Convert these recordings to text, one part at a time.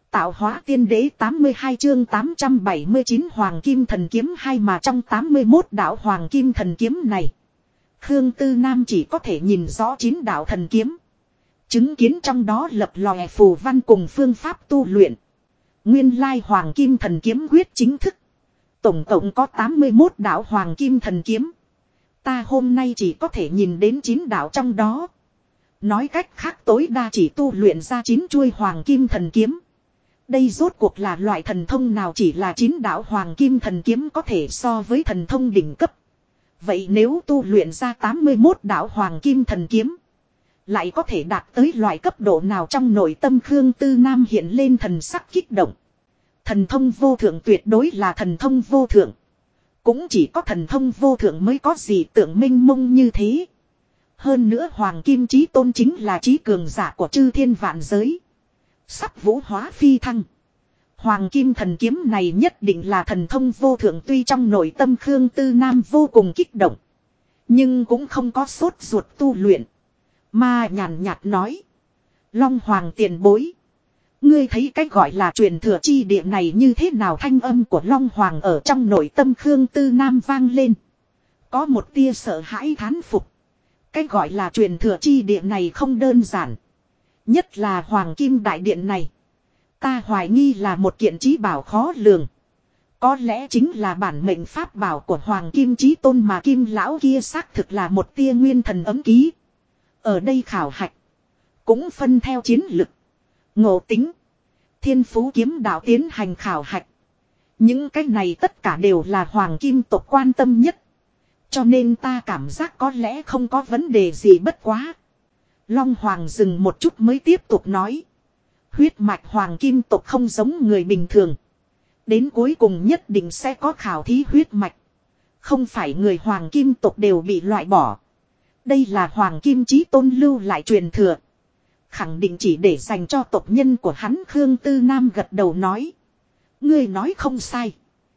Tạo hóa tiên đế 82 chương 879 Hoàng Kim Thần Kiếm 2 mà trong 81 đạo Hoàng Kim Thần Kiếm này. Khương Tư Nam chỉ có thể nhìn rõ 9 đạo thần kiếm. Chứng kiến trong đó lập lòe phù văn cùng phương pháp tu luyện. Nguyên lai Hoàng Kim Thần Kiếm quyết chính thức. Tổng cộng có 81 đạo Hoàng Kim Thần Kiếm. Ta hôm nay chỉ có thể nhìn đến 9 đạo trong đó. Nói cách khác tối đa chỉ tu luyện ra 9 chuôi Hoàng Kim Thần Kiếm. Đây rốt cuộc là loại thần thông nào, chỉ là 9 đạo Hoàng Kim Thần Kiếm có thể so với thần thông đỉnh cấp. Vậy nếu tu luyện ra 81 đạo Hoàng Kim Thần Kiếm, lại có thể đạt tới loại cấp độ nào? Trong nội tâm Khương Tư Nam hiện lên thần sắc kích động. Thần thông vô thượng tuyệt đối là thần thông vô thượng. Cũng chỉ có thần thông vô thượng mới có gì tưởng mênh mông như thế. Hơn nữa Hoàng Kim Chí Tôn chính là chí cường giả của chư thiên vạn giới. Sắp vũ hóa phi thăng. Hoàng Kim Thần Kiếm này nhất định là thần thông vô thượng. Tuy trong nội tâm Khương Tư Nam vô cùng kích động, nhưng cũng không có sốt ruột tu luyện. Mà nhàn nhạt nói: Long Hoàng tiền bối, ngươi thấy cái gọi là truyền thừa chi địa này như thế nào? Thanh âm của Long Hoàng ở trong nội tâm Khương Tư Nam vang lên. Có một tia sợ hãi thán phục. Cái gọi là truyền thừa chi địa này không đơn giản. Nhất là Hoàng Kim Đại Điện này. Ta hoài nghi là một kiện chí bảo khó lường. Có lẽ chính là bản mệnh pháp bảo của Hoàng Kim Chí Tôn, mà Kim Lão kia xác thực là một tia nguyên thần ấm ký. Ở đây khảo hạch cũng phân theo chiến lực, ngộ tính, thiên phú kiếm đạo tiến hành khảo hạch. Những cái này tất cả đều là Hoàng Kim tộc quan tâm nhất. Cho nên ta cảm giác có lẽ không có vấn đề gì. Bất quá, Long Hoàng dừng một chút mới tiếp tục nói: huyết mạch Hoàng Kim tộc không giống người bình thường. Đến cuối cùng nhất định sẽ có khảo thí huyết mạch. Không phải người Hoàng Kim tộc đều bị loại bỏ. Đây là Hoàng Kim Chí Tôn lưu lại truyền thừa, khẳng định chỉ để dành cho tộc nhân của hắn. Khương Tư Nam gật đầu nói: ngươi nói không sai.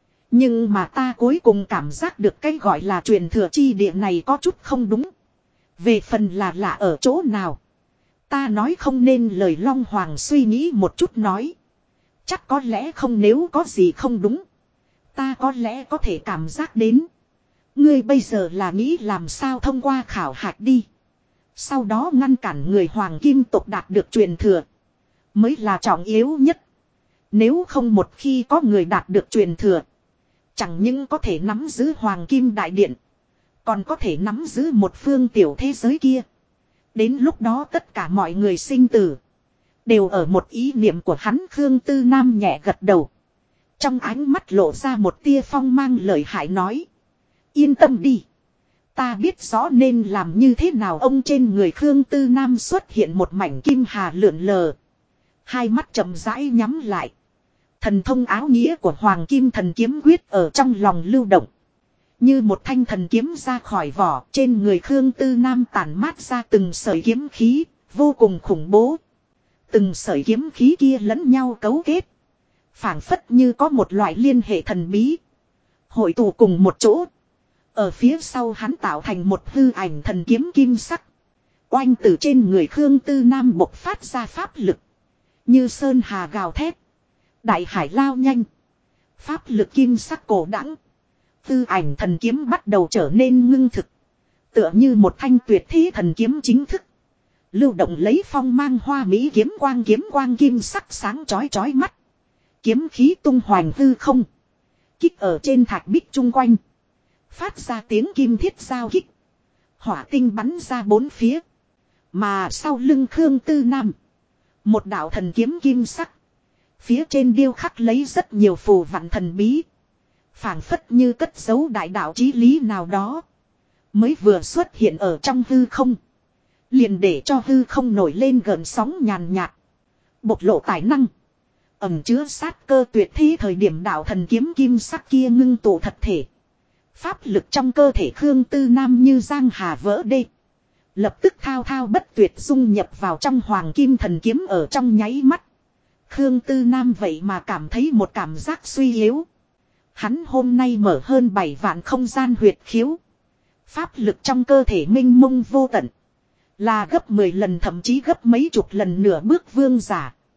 Nhưng mà ta cuối cùng cảm giác được cái gọi là truyền thừa chi địa này có chút không đúng. Về phần là lạ ở chỗ nào, ta nói không nên lời. Long Hoàng suy nghĩ một chút nói: chắc có lẽ không, nếu có gì không đúng, ta có lẽ có thể cảm giác đến. Ngươi bây giờ là nghĩ làm sao thông qua khảo hạch đi, sau đó ngăn cản người Hoàng Kim tộc đạt được truyền thừa, mới là trọng yếu nhất. Nếu không, một khi có người đạt được truyền thừa, chẳng những có thể nắm giữ Hoàng Kim Đại Điện, còn có thể nắm giữ một phương tiểu thế giới kia. Đến lúc đó tất cả mọi người sinh tử đều ở một ý niệm của hắn. Khương Tư Nam nhẹ gật đầu, trong ánh mắt lộ ra một tia phong mang lợi hại nói: yên tâm đi, ta biết rõ nên làm như thế nào. Ông trên người Khương Tư Nam xuất hiện một mảnh kim hà lượn lờ, hai mắt chậm rãi nhắm lại. Thần thông áo nghĩa của Hoàng Kim Thần Kiếm quyết ở trong lòng lưu động, như một thanh thần kiếm ra khỏi vỏ. Trên người Khương Tư Nam tản mát ra từng sợi kiếm khí, vô cùng khủng bố. Từng sợi kiếm khí kia lẫn nhau cấu kết, phảng phất như có một loại liên hệ thần bí, hội tụ cùng một chỗ. Ở phía sau hắn tạo thành một hư ảnh thần kiếm kim sắc. Oanh, từ trên người Khương Tư Nam bộc phát ra pháp lực, như sơn hà gào thét, đại hải lao nhanh. Pháp lực kim sắc cổ đãng, hư ảnh thần kiếm bắt đầu trở nên ngưng thực, tựa như một thanh tuyệt thế thần kiếm chính thức. Lưu động lấy phong mang hoa mỹ kiếm quang kim sắc sáng chói chói mắt. Kiếm khí tung hoành hư không, kích ở trên thạch bích chung quanh, phát ra tiếng kim thiết giao kích. Hỏa tinh bắn ra bốn phía. Mà sau lưng Khương Tư Nam, một đạo thần kiếm kim sắc, phía trên điêu khắc lấy rất nhiều phù vặn thần bí, phảng phất như cất giấu đại đạo chí lý nào đó, mới vừa xuất hiện ở trong hư không, liền để cho hư không nổi lên gợn sóng nhàn nhạt, bộc lộ tài năng, ẩn chứa sát cơ tuyệt thế. Thời điểm đạo thần kiếm kim sắc kia ngưng tụ thật thể, pháp lực trong cơ thể Khương Tư Nam như giang hà vỡ đê, lập tức thao thao bất tuyệt dung nhập vào trong Hoàng Kim Thần Kiếm. Ở trong nháy mắt, Khương Tư Nam vậy mà cảm thấy một cảm giác suy yếu. Hắn hôm nay mở hơn 7 vạn không gian huyệt khiếu, pháp lực trong cơ thể minh mông vô tận, là gấp 10 lần thậm chí gấp mấy chục lần nửa bước vương giả.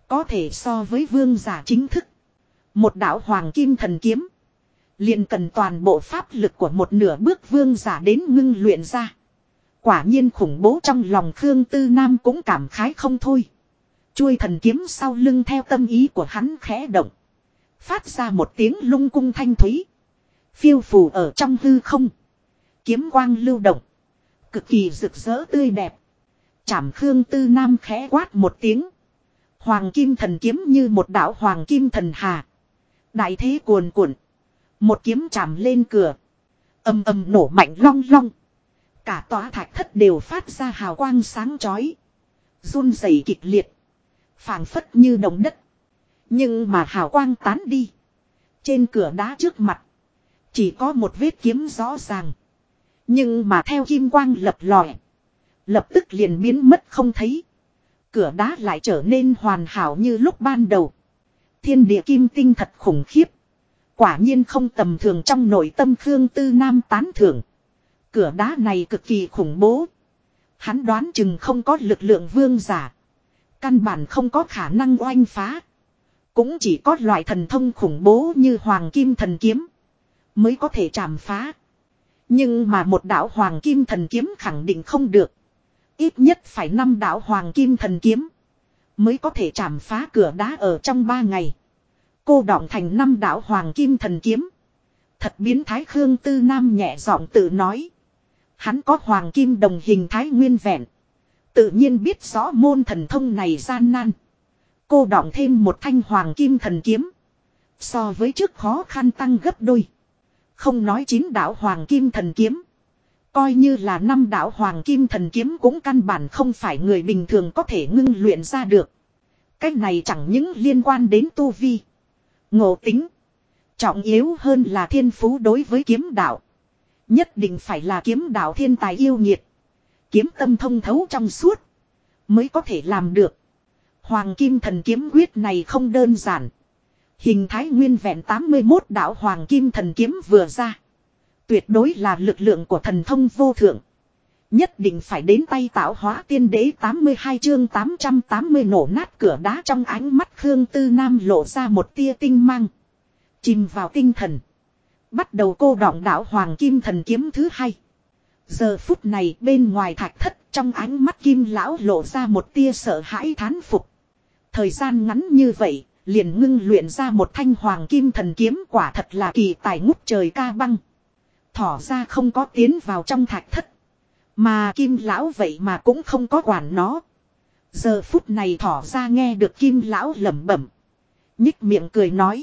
Có thể so với vương giả chính thức. Một đạo hoàng kim thần kiếm. Liền cần toàn bộ pháp lực của một nửa bước vương giả đến ngưng luyện ra. Quả nhiên khủng bố, trong lòng Khương Tư Nam cũng cảm khái không thôi. Chuôi thần kiếm sau lưng theo tâm ý của hắn khẽ động. Phát ra một tiếng lung cung thanh thúy. Phiêu phù ở trong hư không. Kiếm quang lưu động. Cực kỳ rực rỡ tươi đẹp. Chảm Khương Tư Nam khẽ quát một tiếng. Hoàng kim thần kiếm như một đạo hoàng kim thần hà. Đại thế cuồn cuộn. Một kiếm chạm lên cửa. Ầm ầm nổ mạnh long long. Cả tòa thạch thất đều phát ra hào quang sáng chói. Run rẩy kịch liệt. Phảng phất như động đất. Nhưng mà hào quang tán đi. Trên cửa đá trước mặt. Chỉ có một vết kiếm rõ ràng. Nhưng mà theo kim quang lập lòe. Lập tức liền biến mất không thấy. Cửa đá lại trở nên hoàn hảo như lúc ban đầu. Thiên địa kim tinh thật khủng khiếp. Quả nhiên không tầm thường, trong nội tâm Khương Tư Nam tán thưởng. Cửa đá này cực kỳ khủng bố. Hắn đoán chừng không có lực lượng vương giả. Căn bản không có khả năng oanh phá. Cũng chỉ có loại thần thông khủng bố như hoàng kim thần kiếm. Mới có thể chạm phá. Nhưng mà một đạo hoàng kim thần kiếm khẳng định không được. Ít nhất phải 5 đạo hoàng kim thần kiếm. Mới có thể chạm phá cửa đá ở trong 3 ngày. Cô đọng thành 5 đạo hoàng kim thần kiếm. Thật biến thái, Khương Tư Nam nhẹ giọng tự nói. Hắn có hoàng kim đồng hình thái nguyên vẹn. Tự nhiên biết rõ môn thần thông này gian nan. Cô đọng thêm một thanh hoàng kim thần kiếm. So với trước khó khăn tăng gấp đôi. Không nói 9 đạo hoàng kim thần kiếm. Coi như là 5 đạo hoàng kim thần kiếm cũng căn bản không phải người bình thường có thể ngưng luyện ra được. Cách này chẳng những liên quan đến tu vi, ngộ tính. Trọng yếu hơn là thiên phú đối với kiếm đạo. Nhất định phải là kiếm đạo thiên tài yêu nghiệt. Kiếm tâm thông thấu trong suốt. Mới có thể làm được. Hoàng kim thần kiếm quyết này không đơn giản. Hình thái nguyên vẹn 81 đạo hoàng kim thần kiếm vừa ra. Tuyệt đối là lực lượng của thần thông vô thượng. Nhất định phải đến tay tạo hóa tiên đế. 82 chương 880 nổ nát cửa đá. Trong ánh mắt Khương Tư Nam lộ ra một tia tinh mang. Chìm vào tinh thần. Bắt đầu cô đọng đạo hoàng kim thần kiếm thứ 2. Giờ phút này bên ngoài thạch thất, trong ánh mắt Kim lão lộ ra một tia sợ hãi thán phục. Thời gian ngắn như vậy, liền ngưng luyện ra một thanh hoàng kim thần kiếm, quả thật là kỳ tài ngút trời ca băng. Thỏ ra không có tiến vào trong thạch thất. Mà Kim lão vậy mà cũng không có quản nó. Giờ phút này thỏ ra nghe được Kim lão lẩm bẩm. Nhích miệng cười nói.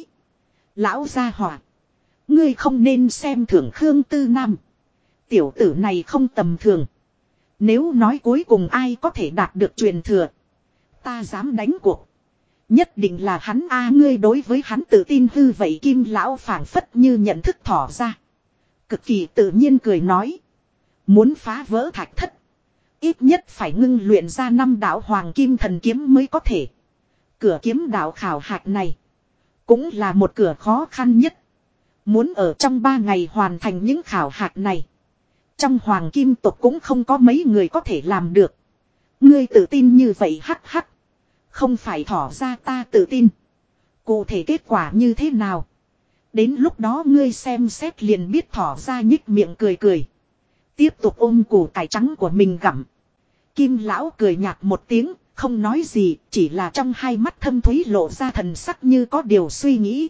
Lão gia hỏa. Ngươi không nên xem thường Khương Tư Nam. Tiểu tử này không tầm thường. Nếu nói cuối cùng ai có thể đạt được truyền thừa. Ta dám đánh cuộc. Nhất định là hắn a. Ngươi đối với hắn tự tin hư vậy. Kim lão phảng phất như nhận thức thỏ ra. Cực kỳ tự nhiên cười nói. Muốn phá vỡ thạch thất. Ít nhất phải ngưng luyện ra 5 đạo hoàng kim thần kiếm mới có thể. Cửa kiếm đạo khảo hạch này. Cũng là một cửa khó khăn nhất. Muốn ở trong 3 ngày hoàn thành những khảo hạch này. Trong hoàng kim tộc cũng không có mấy người có thể làm được. Ngươi tự tin như vậy hắc hắc. Không phải thỏ ra ta tự tin. Cụ thể kết quả như thế nào? Đến lúc đó ngươi xem xét liền biết. Thỏ ra nhích miệng cười cười. Tiếp tục ôm củ cải trắng của mình gặm. Kim lão cười nhạt một tiếng, không nói gì, chỉ là trong hai mắt thâm thúy lộ ra thần sắc như có điều suy nghĩ.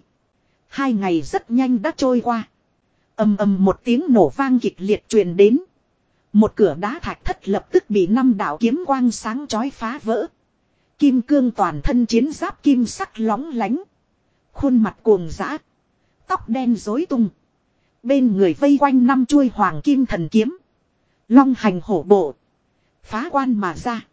2 ngày rất nhanh đã trôi qua. Ầm ầm một tiếng nổ vang kịch liệt truyền đến. Một cửa đá thạch thất lập tức bị 5 đạo kiếm quang sáng chói phá vỡ. Kim cương toàn thân chiến giáp kim sắc lóng lánh. Khuôn mặt cuồng dã. Tóc đen rối tung. Bên người vây quanh 5 chuôi hoàng kim thần kiếm. Long hành hổ bộ. Phá quan mà ra.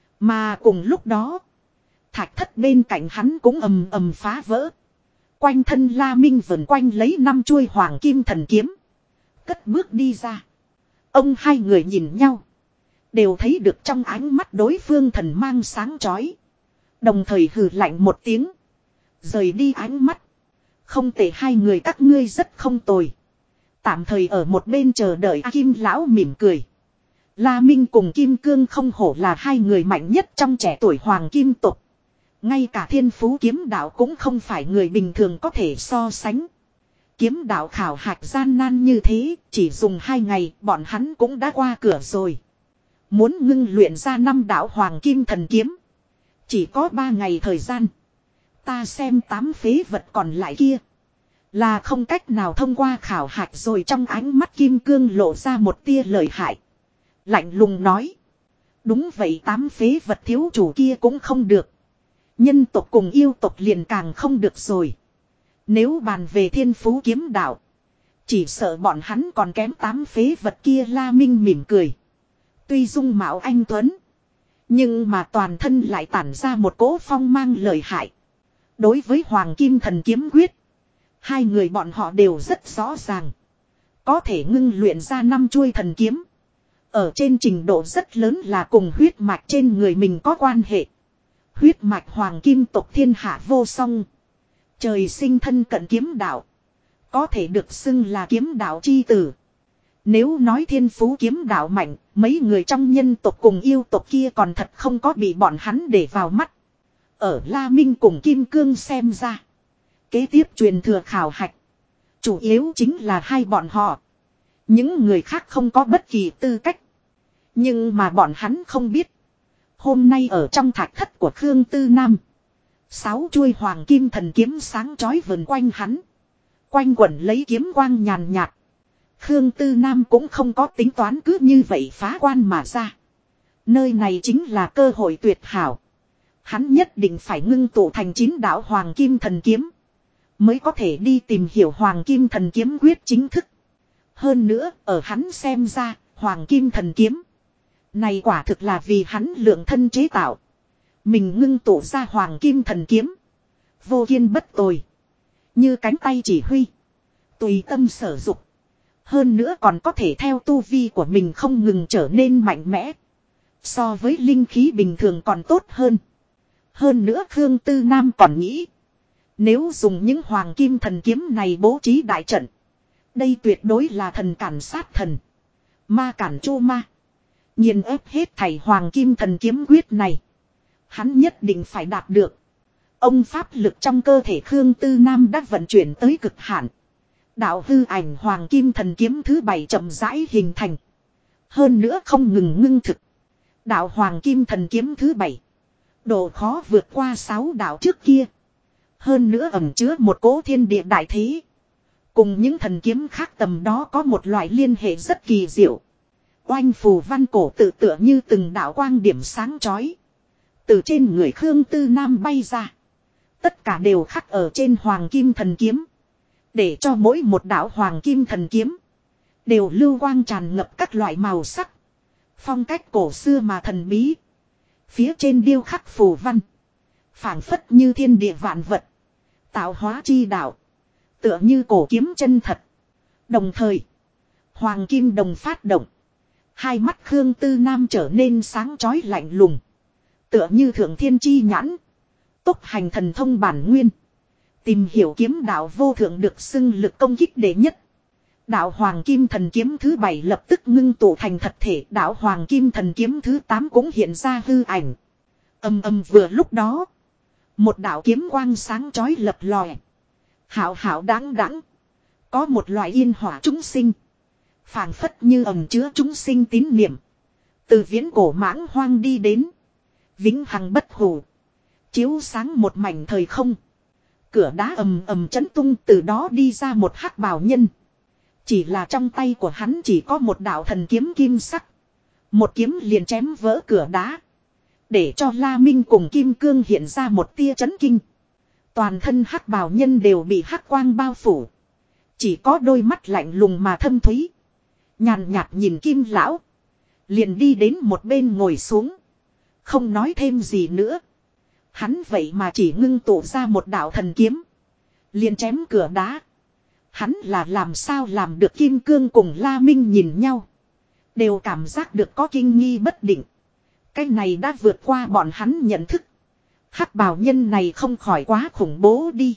Mà cùng lúc đó. Thạch thất bên cạnh hắn cũng ầm ầm phá vỡ. Quanh thân La Minh vần quanh lấy 5 chuôi hoàng kim thần kiếm. Cất bước đi ra. Ông hai người nhìn nhau. Đều thấy được trong ánh mắt đối phương thần mang sáng chói. Đồng thời hừ lạnh một tiếng. Rời đi ánh mắt. Không tệ, hai người các ngươi rất không tồi. Tạm thời ở một bên chờ đợi. Kim lão mỉm cười. La Minh cùng Kim Cương không hổ là 2 người mạnh nhất trong trẻ tuổi hoàng kim tộc. Ngay cả thiên phú kiếm đạo cũng không phải người bình thường có thể so sánh. Kiếm đạo khảo hạch gian nan như thế, chỉ dùng 2 ngày bọn hắn cũng đã qua cửa rồi. Muốn ngưng luyện ra 5 đạo hoàng kim thần kiếm. Chỉ có 3 ngày thời gian. Ta xem 8 phế vật còn lại kia. Là không cách nào thông qua khảo hạch rồi, trong ánh mắt Kim Cương lộ ra một tia lợi hại. Lạnh lùng nói. Đúng vậy, 8 phế vật thiếu chủ kia cũng không được. Nhân tộc cùng yêu tộc liền càng không được rồi. Nếu bàn về thiên phú kiếm đạo, chỉ sợ bọn hắn còn kém 8 phế vật kia. La Minh mỉm cười. Tuy dung mạo anh tuấn, nhưng mà toàn thân lại tản ra một cỗ phong mang lợi hại. Đối với Hoàng Kim Thần Kiếm Quyết, hai người bọn họ đều rất rõ ràng. Có thể ngưng luyện ra 5 chuôi thần kiếm. Ở trên trình độ rất lớn là cùng huyết mạch trên người mình có quan hệ. Huyết mạch Hoàng Kim tộc thiên hạ vô song. Trời sinh thân cận kiếm đạo. Có thể được xưng là kiếm đạo chi tử. Nếu nói thiên phú kiếm đạo mạnh, mấy người trong nhân tộc cùng yêu tộc kia còn thật không có bị bọn hắn để vào mắt. Ở La Minh cùng Kim Cương xem ra, kế tiếp truyền thừa khảo hạch, chủ yếu chính là hai bọn họ. Những người khác không có bất kỳ tư cách. Nhưng mà bọn hắn không biết, hôm nay ở trong thạch thất của Khương Tư Nam, 6 chuôi hoàng kim thần kiếm sáng chói vần quanh hắn. Quanh quẩn lấy kiếm quang nhàn nhạt. Khương Tư Nam cũng không có tính toán cứ như vậy phá quan mà ra. Nơi này chính là cơ hội tuyệt hảo. Hắn nhất định phải ngưng tụ thành 9 đạo hoàng kim thần kiếm, mới có thể đi tìm hiểu Hoàng Kim Thần Kiếm Quyết chính thức. Hơn nữa, ở hắn xem ra, Hoàng Kim Thần Kiếm này quả thực là vì hắn lượng thân chế tạo. Mình ngưng tụ ra Hoàng Kim Thần Kiếm, vô kiên bất tồi, như cánh tay chỉ huy, tùy tâm sở dục. Hơn nữa còn có thể theo tu vi của mình không ngừng trở nên mạnh mẽ. So với linh khí bình thường còn tốt hơn. Hơn nữa Khương Tư Nam còn nghĩ, nếu dùng những hoàng kim thần kiếm này bố trí đại trận, đây tuyệt đối là thần cản sát thần, ma cản chu ma, nghiền ép hết thảy hoàng kim thần kiếm quyết này. Hắn nhất định phải đạt được. Ông pháp lực trong cơ thể Khương Tư Nam đã vận chuyển tới cực hạn. Đạo hư ảnh hoàng kim thần kiếm thứ 7 chậm rãi hình thành. Hơn nữa không ngừng ngưng thực. Đạo hoàng kim thần kiếm thứ 7, độ khó vượt qua 6 đạo trước kia. Hơn nữa ẩn chứa một cỗ thiên địa đại thế. Cùng những thần kiếm khác tầm đó có một loại liên hệ rất kỳ diệu. Oanh phù văn cổ tự tựa như từng đạo quang điểm sáng chói, từ trên người Khương Tư Nam bay ra. Tất cả đều khắc ở trên hoàng kim thần kiếm. Để cho mỗi một đạo hoàng kim thần kiếm đều lưu quang tràn ngập các loại màu sắc. Phong cách cổ xưa mà thần bí. Phía trên điêu khắc phù văn, phảng phất như thiên địa vạn vật, tạo hóa chi đạo, tựa như cổ kiếm chân thật. Đồng thời, hoàng kim đồng phát động. Hai mắt Khương Tư Nam trở nên sáng chói lạnh lùng, tựa như thượng thiên chi nhãn, tốc hành thần thông bản nguyên. Tìm hiểu kiếm đạo vô thượng được xưng lực công kích đệ nhất. Đạo hoàng kim thần kiếm thứ 7 lập tức ngưng tụ thành thật thể. Đạo hoàng kim thần kiếm thứ 8 cũng hiện ra hư ảnh. Âm âm vừa lúc đó, một đạo kiếm quang sáng chói lập lòe. Hảo hảo đáng đáng. Có một loại yên hỏa chúng sinh, phảng phất như ẩn chứa chúng sinh tín niệm. Từ viễn cổ mãng hoang đi đến vĩnh hằng bất hủ, chiếu sáng một mảnh thời không. Cửa đá ầm ầm chấn tung, từ đó đi ra một hắc bào nhân. Chỉ là trong tay của hắn chỉ có một đạo thần kiếm kim sắc. Một kiếm liền chém vỡ cửa đá, để cho La Minh cùng Kim Cương hiện ra một tia chấn kinh. Toàn thân hắc bào nhân đều bị hắc quang bao phủ. Chỉ có đôi mắt lạnh lùng mà thâm thúy, nhàn nhạt nhìn Kim lão, liền đi đến một bên ngồi xuống, không nói thêm gì nữa. Hắn vậy mà chỉ ngưng tụ ra một đạo thần kiếm, liền chém cửa đá. Hắn là làm sao làm được? Kim Cương cùng La Minh nhìn nhau, đều cảm giác được có kinh nghi bất định. Cái này đã vượt qua bọn hắn nhận thức. Hắc bào nhân này không khỏi quá khủng bố đi.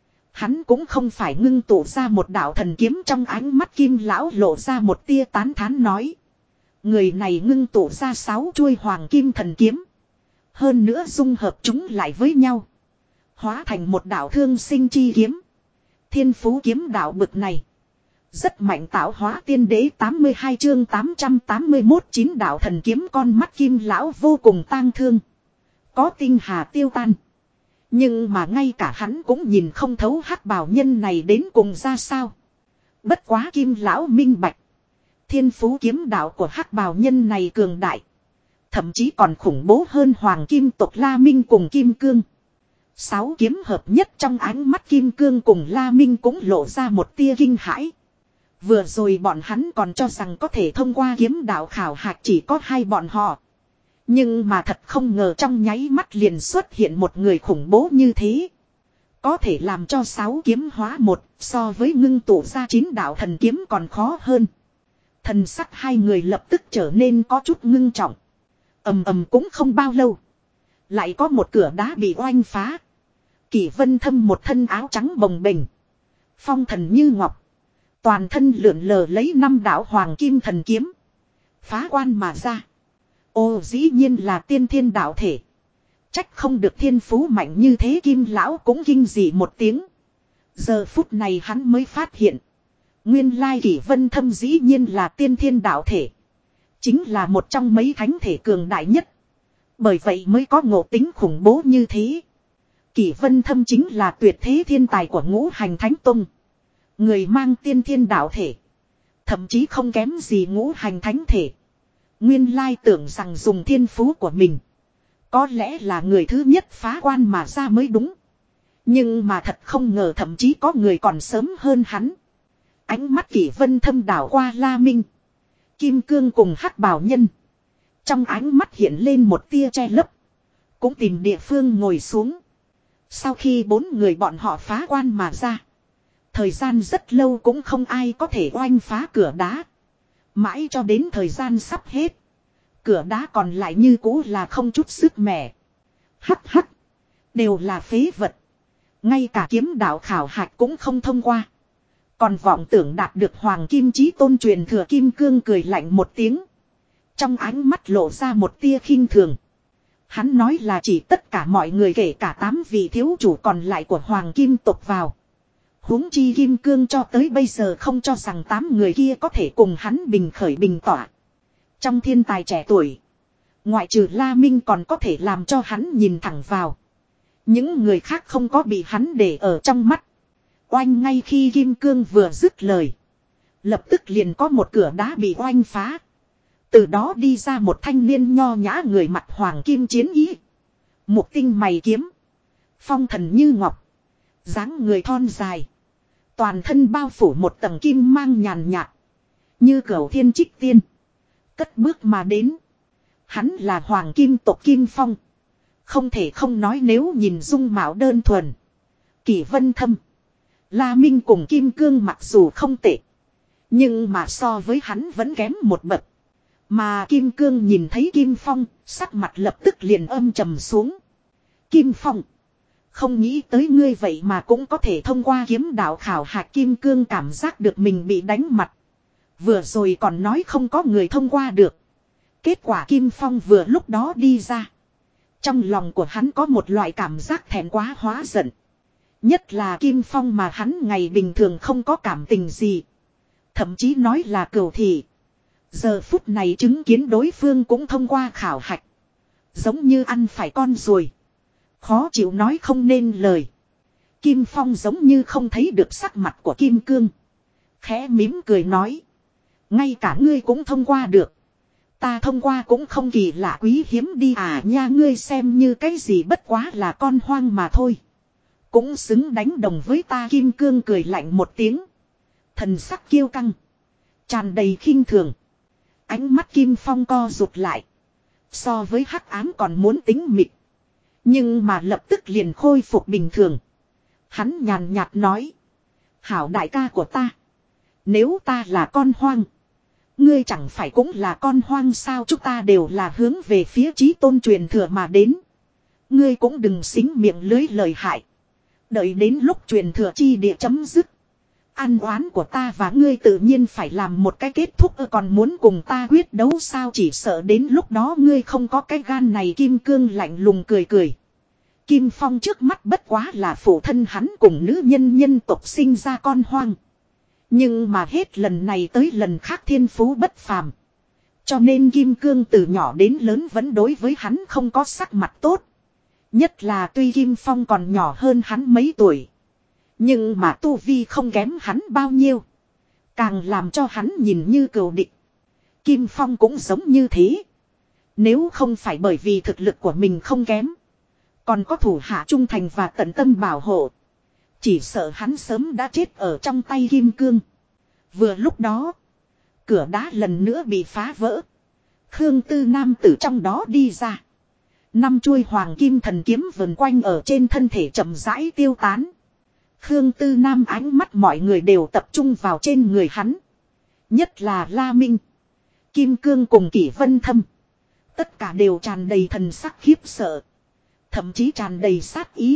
Hắn cũng không phải ngưng tụ ra một đạo thần kiếm. Trong ánh mắt Kim lão lộ ra một tia tán thán nói, người này ngưng tụ ra 6 chuôi hoàng kim thần kiếm, Hơn nữa dung hợp chúng lại với nhau. Hóa thành một đạo thương sinh chi kiếm. Thiên phú kiếm đạo bực này. Rất mạnh tạo hóa tiên đế 82 chương 881 chín đạo thần kiếm con mắt kim lão vô cùng tang thương. Có tinh hà tiêu tan. Nhưng mà ngay cả hắn cũng nhìn không thấu hắc bào nhân này đến cùng ra sao. Bất quá kim lão minh bạch. Thiên phú kiếm đạo của hắc bào nhân này cường đại. Thậm chí còn khủng bố hơn hoàng kim tộc La Minh cùng Kim Cương. 6 kiếm hợp nhất trong ánh mắt Kim Cương cùng La Minh cũng lộ ra một tia kinh hãi. Vừa rồi bọn hắn còn cho rằng có thể thông qua kiếm đạo khảo hạch chỉ có hai bọn họ. Nhưng mà thật không ngờ trong nháy mắt liền xuất hiện một người khủng bố như thế. Có thể làm cho 6 kiếm hóa một so với ngưng tụ ra 9 đạo thần kiếm còn khó hơn. Thần sắc hai người lập tức trở nên có chút ngưng trọng. Ầm ầm cũng không bao lâu. Lại có một cửa đá bị oanh phá. Kỷ Vân Thâm một thân áo trắng bồng bềnh. Phong thần như ngọc. Toàn thân lượn lờ lấy 5 đạo hoàng kim thần kiếm. Phá quan mà ra. Ồ dĩ nhiên là tiên thiên đạo thể. Trách không được thiên phú mạnh như thế Kim lão cũng kinh dị một tiếng. Giờ phút này hắn mới phát hiện. Nguyên lai Kỷ Vân Thâm dĩ nhiên là tiên thiên đạo thể. Chính là một trong mấy thánh thể cường đại nhất. Bởi vậy mới có ngộ tính khủng bố như thế. Kỷ Vân Thâm chính là tuyệt thế thiên tài của Ngũ Hành Thánh Tông. Người mang tiên thiên đạo thể. Thậm chí không kém gì Ngũ Hành Thánh thể. Nguyên lai tưởng rằng dùng thiên phú của mình. Có lẽ là người thứ nhất phá quan mà ra mới đúng. Nhưng mà thật không ngờ thậm chí có người còn sớm hơn hắn. Ánh mắt Kỷ Vân Thâm đảo qua La Minh. Kim Cương cùng hắc bào nhân. Trong ánh mắt hiện lên một tia che lấp. Cũng tìm địa phương ngồi xuống. Sau khi 4 người bọn họ phá quan mà ra. Thời gian rất lâu cũng không ai có thể oanh phá cửa đá. Mãi cho đến thời gian sắp hết. Cửa đá còn lại như cũ là không chút sức mẻ. Hắc hắc. Đều là phế vật. Ngay cả kiếm đạo khảo hạch cũng không thông qua. Còn vọng tưởng đạt được hoàng kim chí tôn truyền thừa Kim Cương cười lạnh một tiếng. Trong ánh mắt lộ ra một tia khinh thường. Hắn nói là chỉ tất cả mọi người kể cả 8 vị thiếu chủ còn lại của hoàng kim tộc vào. Huống chi Kim Cương cho tới bây giờ không cho rằng 8 người kia có thể cùng hắn bình khởi bình tỏa. Trong thiên tài trẻ tuổi. Ngoại trừ La Minh còn có thể làm cho hắn nhìn thẳng vào. Những người khác không có bị hắn để ở trong mắt. Oanh ngay khi Kim Cương vừa dứt lời. Lập tức liền có một cửa đá bị oanh phá. Từ đó đi ra một thanh niên nho nhã người mặt hoàng kim chiến ý. Mục tinh mày kiếm. Phong thần như ngọc. Dáng người thon dài. Toàn thân bao phủ một tầng kim mang nhàn nhạt. Như cửu thiên trích tiên. Cất bước mà đến. Hắn là hoàng kim tộc Kim Phong. Không thể không nói nếu nhìn dung mạo đơn thuần. Kỷ Vân Thâm. La Minh cùng Kim Cương mặc dù không tệ. Nhưng mà so với hắn vẫn kém một bậc. Mà Kim Cương nhìn thấy Kim Phong, sắc mặt lập tức liền âm trầm xuống. Kim Phong. Không nghĩ tới ngươi vậy mà cũng có thể thông qua kiếm đạo khảo hạch. Kim Cương cảm giác được mình bị đánh mặt. Vừa rồi còn nói không có người thông qua được. Kết quả Kim Phong vừa lúc đó đi ra. Trong lòng của hắn có một loại cảm giác thẹn quá hóa giận. Nhất là Kim Phong mà hắn ngày bình thường không có cảm tình gì. Thậm chí nói là cừu thị. Giờ phút này chứng kiến đối phương cũng thông qua khảo hạch. Giống như ăn phải con ruồi. Khó chịu nói không nên lời. Kim Phong giống như không thấy được sắc mặt của Kim Cương. Khẽ mỉm cười nói. Ngay cả ngươi cũng thông qua được. Ta thông qua cũng không kỳ lạ quý hiếm đi à nha, ngươi xem như cái gì bất quá là con hoang mà thôi. Cũng xứng đánh đồng với ta. Kim Cương cười lạnh một tiếng. Thần sắc kiêu căng. Tràn đầy khinh thường. Ánh mắt Kim Phong co rụt lại. So với hắc ám còn muốn tính mịt. Nhưng mà lập tức liền khôi phục bình thường. Hắn nhàn nhạt nói. Hảo đại ca của ta. Nếu ta là con hoang. Ngươi chẳng phải cũng là con hoang sao, chúng ta đều là hướng về phía chí tôn truyền thừa mà đến. Ngươi cũng đừng xính miệng lưới lời hại. Đợi đến lúc truyền thừa chi địa chấm dứt. Ăn oán của ta và ngươi tự nhiên phải làm một cái kết thúc, còn muốn cùng ta quyết đấu sao, chỉ sợ đến lúc đó ngươi không có cái gan này. Kim Cương lạnh lùng cười cười. Kim Phong trước mắt bất quá là phụ thân hắn cùng nữ nhân nhân tộc sinh ra con hoang. Nhưng mà hết lần này tới lần khác thiên phú bất phàm. Cho nên Kim Cương từ nhỏ đến lớn vẫn đối với hắn không có sắc mặt tốt. Nhất là tuy Kim Phong còn nhỏ hơn hắn mấy tuổi. Nhưng mà tu vi không kém hắn bao nhiêu. Càng làm cho hắn nhìn như cừu địch. Kim Phong cũng giống như thế. Nếu không phải bởi vì thực lực của mình không kém. Còn có thủ hạ trung thành và tận tâm bảo hộ. Chỉ sợ hắn sớm đã chết ở trong tay Kim Cương. Vừa lúc đó. Cửa đá lần nữa bị phá vỡ. Khương Tư Nam từ trong đó đi ra. 5 chuôi hoàng kim thần kiếm vần quanh ở trên thân thể chậm rãi tiêu tán. Khương Tư Nam ánh mắt mọi người đều tập trung vào trên người hắn. Nhất là La Minh, Kim Cương cùng Kỷ Vân Thâm. Tất cả đều tràn đầy thần sắc khiếp sợ. Thậm chí tràn đầy sát ý.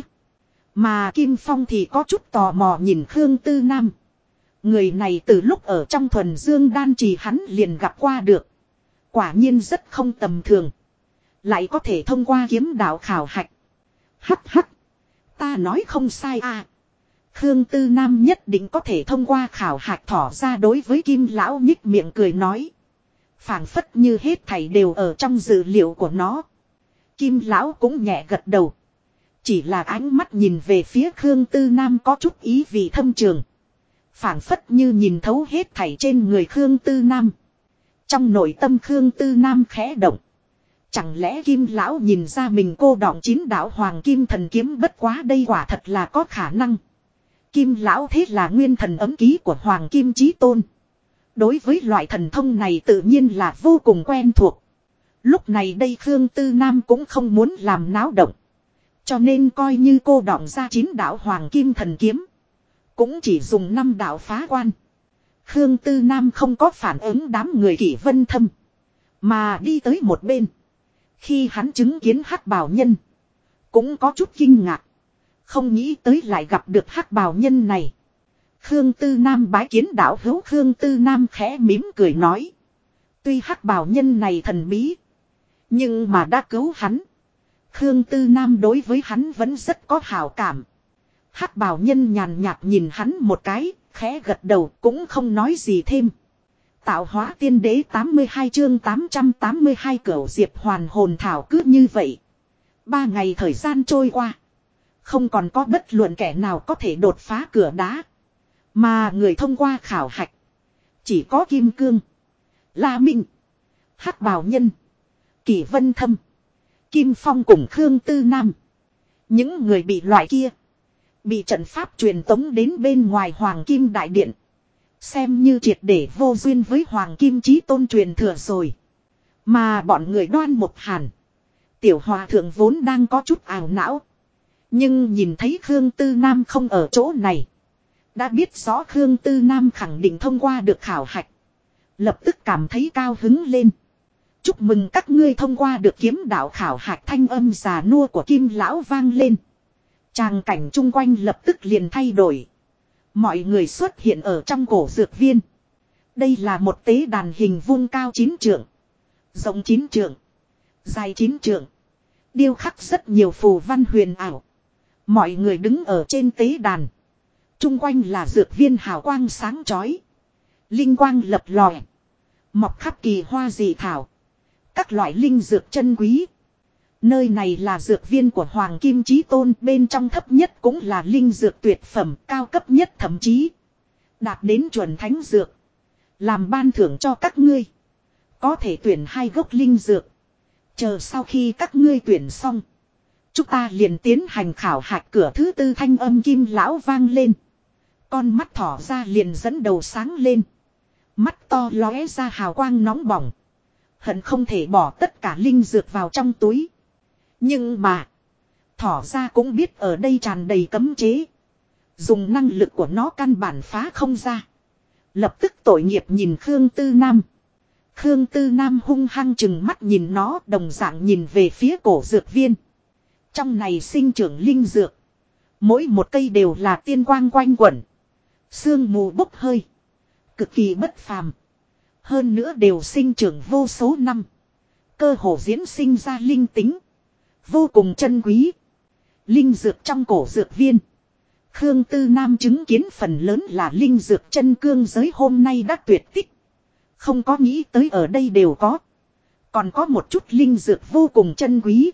Mà Kim Phong thì có chút tò mò nhìn Khương Tư Nam. Người này từ lúc ở trong thuần dương đan trì hắn liền gặp qua được. Quả nhiên rất không tầm thường. Lại có thể thông qua kiếm đạo khảo hạch. Hắc hắc. Ta nói không sai à. Khương Tư Nam nhất định có thể thông qua khảo hạch thỏ ra đối với Kim Lão nhích miệng cười nói. Phảng phất như hết thảy đều ở trong dự liệu của nó. Kim Lão cũng nhẹ gật đầu. Chỉ là ánh mắt nhìn về phía Khương Tư Nam có chút ý vị thâm trường. Phảng phất như nhìn thấu hết thảy trên người Khương Tư Nam. Trong nội tâm Khương Tư Nam khẽ động. Chẳng lẽ Kim Lão nhìn ra mình cô đọng 9 đạo hoàng kim thần kiếm, bất quá đây quả thật là có khả năng. Kim Lão thế là nguyên thần ấm ký của Hoàng Kim Chí Tôn. Đối với loại thần thông này tự nhiên là vô cùng quen thuộc. Lúc này đây Khương Tư Nam cũng không muốn làm náo động. Cho nên coi như cô đọng ra 9 đạo Hoàng Kim thần kiếm. Cũng chỉ dùng 5 đạo phá quan. Khương Tư Nam không có phản ứng đám người Kỷ Vân Thâm. Mà đi tới một bên. Khi hắn chứng kiến Hắc Bào Nhân. Cũng có chút kinh ngạc. Không nghĩ tới lại gặp được Hắc Bào Nhân này. Khương Tư Nam bái kiến đạo hữu. Khương Tư Nam khẽ mỉm cười nói. Tuy Hắc Bào Nhân này thần bí. Nhưng mà đã cứu hắn. Khương Tư Nam đối với hắn vẫn rất có hảo cảm. Hắc Bào Nhân nhàn nhạt nhìn hắn một cái. Khẽ gật đầu cũng không nói gì thêm. Tạo hóa tiên đế 82 chương 882 Cửu Diệp hoàn hồn thảo. Cứ như vậy 3 ngày thời gian trôi qua. Không còn có bất luận kẻ nào có thể đột phá cửa đá. Mà người thông qua khảo hạch chỉ có Kim Cương, La Minh, Hắc Bào Nhân, Kỷ Vân Thâm, Kim Phong cùng Khương Tư Nam. Những người bị loại kia bị trận pháp truyền tống đến bên ngoài Hoàng Kim Đại Điện. Xem như triệt để vô duyên với Hoàng Kim Chí Tôn truyền thừa rồi. Mà bọn người Đoan Mộc Hàn, Tiểu Hòa Thượng vốn đang có chút ảo não. Nhưng nhìn thấy Khương Tư Nam không ở chỗ này. Đã biết rõ Khương Tư Nam khẳng định thông qua được khảo hạch. Lập tức cảm thấy cao hứng lên. Chúc mừng các ngươi thông qua được kiếm đạo khảo hạch. Thanh âm già nua của Kim Lão vang lên. Tràng cảnh chung quanh lập tức liền thay đổi. Mọi người xuất hiện ở trong cổ dược viên. Đây là một tế đàn hình vuông cao 9 trượng. Rộng 9 trượng. Dài 9 trượng. Điêu khắc rất nhiều phù văn huyền ảo. Mọi người đứng ở trên tế đàn. Chung quanh là dược viên hào quang sáng chói. Linh quang lập lòe. Mọc khắp kỳ hoa dị thảo. Các loại linh dược chân quý. Nơi này là dược viên của Hoàng Kim Chí Tôn. Bên trong thấp nhất cũng là linh dược tuyệt phẩm. Cao cấp nhất thậm chí đạt đến chuẩn thánh dược. Làm ban thưởng cho các ngươi. Có thể tuyển 2 gốc linh dược. Chờ sau khi các ngươi tuyển xong. Chúng ta liền tiến hành khảo hạch. Cửa thứ 4 thanh âm Kim Lão vang lên. Con mắt thỏ ra liền dẫn đầu sáng lên. Mắt to lóe ra hào quang nóng bỏng. Hận không thể bỏ tất cả linh dược vào trong túi. Nhưng mà thỏ ra cũng biết ở đây tràn đầy cấm chế. Dùng năng lực của nó căn bản phá không ra. Lập tức tội nghiệp nhìn Khương Tư Nam. Khương Tư Nam hung hăng chừng mắt nhìn nó, đồng dạng nhìn về phía cổ dược viên. Trong này sinh trưởng linh dược. Mỗi một cây đều là tiên quang quanh quẩn. Sương mù bốc hơi. Cực kỳ bất phàm. Hơn nữa đều sinh trưởng vô số năm. Cơ hồ diễn sinh ra linh tính. Vô cùng chân quý. Linh dược trong cổ dược viên. Khương Tư Nam chứng kiến phần lớn là linh dược chân cương giới hôm nay đã tuyệt tích. Không có nghĩ tới ở đây đều có. Còn có một chút linh dược vô cùng chân quý.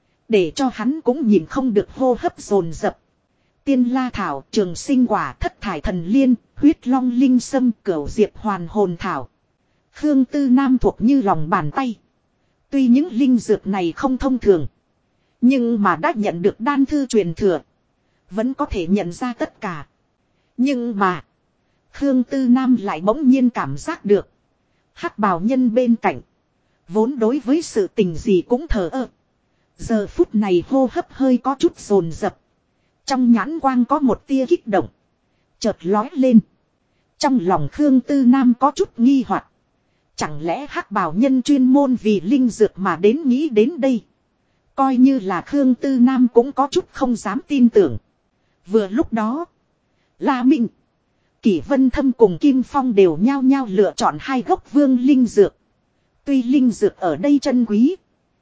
Để cho hắn cũng nhìn không được hô hấp dồn dập. Tiên la thảo, trường sinh quả, thất thải thần liên, huyết long linh sâm, cửu diệp hoàn hồn thảo. Khương Tư Nam thuộc như lòng bàn tay. Tuy những linh dược này không thông thường. Nhưng mà đã nhận được đan thư truyền thừa. Vẫn có thể nhận ra tất cả. Nhưng mà. Khương Tư Nam lại bỗng nhiên cảm giác được. Hắc bào nhân bên cạnh. Vốn đối với sự tình gì cũng thờ ơ. Giờ phút này hô hấp hơi có chút dồn dập. Trong nhãn quang có một tia kích động. Chợt lói lên. Trong lòng Khương Tư Nam có chút nghi hoặc. Chẳng lẽ hắc bào nhân chuyên môn vì linh dược mà đến nghĩ đến đây. Coi như là Khương Tư Nam cũng có chút không dám tin tưởng. Vừa lúc đó. La Minh. Kỷ Vân Thâm cùng Kim Phong đều nhao nhao lựa chọn hai gốc vương linh dược. Tuy linh dược ở đây chân quý.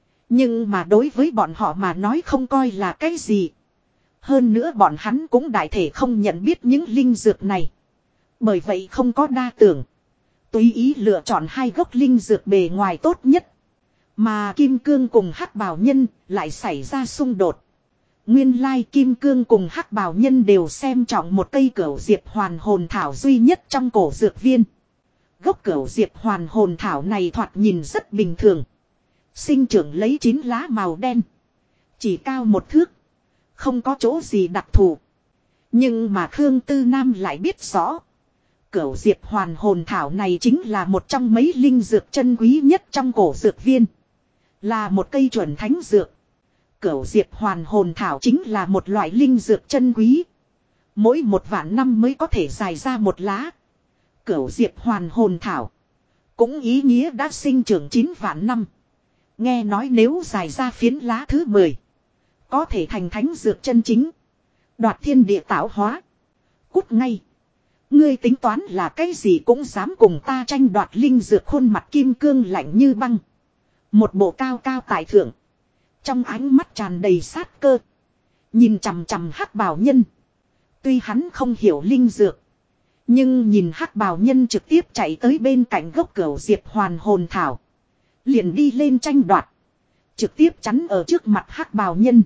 Nhưng mà đối với bọn họ mà nói không coi là cái gì. Hơn nữa bọn hắn cũng đại thể không nhận biết những linh dược này. Bởi vậy không có đa tưởng. Tùy ý lựa chọn hai gốc linh dược bề ngoài tốt nhất. Mà Kim Cương cùng Hắc Bào Nhân lại xảy ra xung đột. Nguyên lai Kim Cương cùng Hắc Bào Nhân đều xem trọng một cây cửu diệp hoàn hồn thảo duy nhất trong cổ dược viên. Gốc cửu diệp hoàn hồn thảo này thoạt nhìn rất bình thường. Sinh trưởng lấy 9 lá màu đen. Chỉ cao 1 thước. Không có chỗ gì đặc thù. Nhưng mà Khương Tư Nam lại biết rõ. Cửu diệp hoàn hồn thảo này chính là một trong mấy linh dược chân quý nhất trong cổ dược viên. Là một cây chuẩn thánh dược. Cửu diệp hoàn hồn thảo chính là một loại linh dược chân quý. Mỗi 1 vạn năm mới có thể dài ra 1 lá. Cửu diệp hoàn hồn thảo. Cũng ý nghĩa đã sinh trưởng 9 vạn năm. Nghe nói nếu dài ra phiến lá thứ 10. Có thể thành thánh dược chân chính. Đoạt thiên địa tạo hóa. Cút ngay. Ngươi tính toán là cái gì cũng dám cùng ta tranh đoạt linh dược. Khuôn mặt Kim Cương lạnh như băng. Một bộ cao cao tại thượng. Trong ánh mắt tràn đầy sát cơ. Nhìn chằm chằm Hắc Bào Nhân. Tuy hắn không hiểu linh dược. Nhưng nhìn Hắc Bào Nhân trực tiếp chạy tới bên cạnh gốc cửu diệp hoàn hồn thảo. Liền đi lên tranh đoạt. Trực tiếp chắn ở trước mặt Hắc Bào Nhân.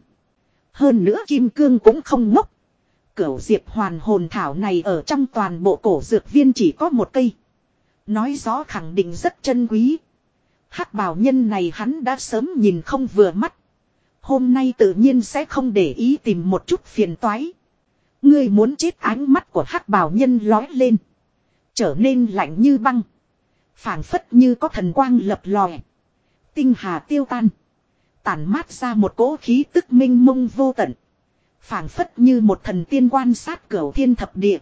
Hơn nữa Kim Cương cũng không ngốc. Cửu diệp hoàn hồn thảo này ở trong toàn bộ cổ dược viên chỉ có 1 cây. Nói rõ khẳng định rất chân quý. Hắc Bào Nhân này hắn đã sớm nhìn không vừa mắt. Hôm nay tự nhiên sẽ không để ý tìm một chút phiền toái. Ngươi muốn chết. Ánh mắt của Hắc Bào Nhân lói lên. Trở nên lạnh như băng. Phảng phất như có thần quang lập lòe. Tinh hà tiêu tan. Tản mát ra một cỗ khí tức minh mông vô tận. Phảng phất như một thần tiên quan sát cửu thiên thập địa.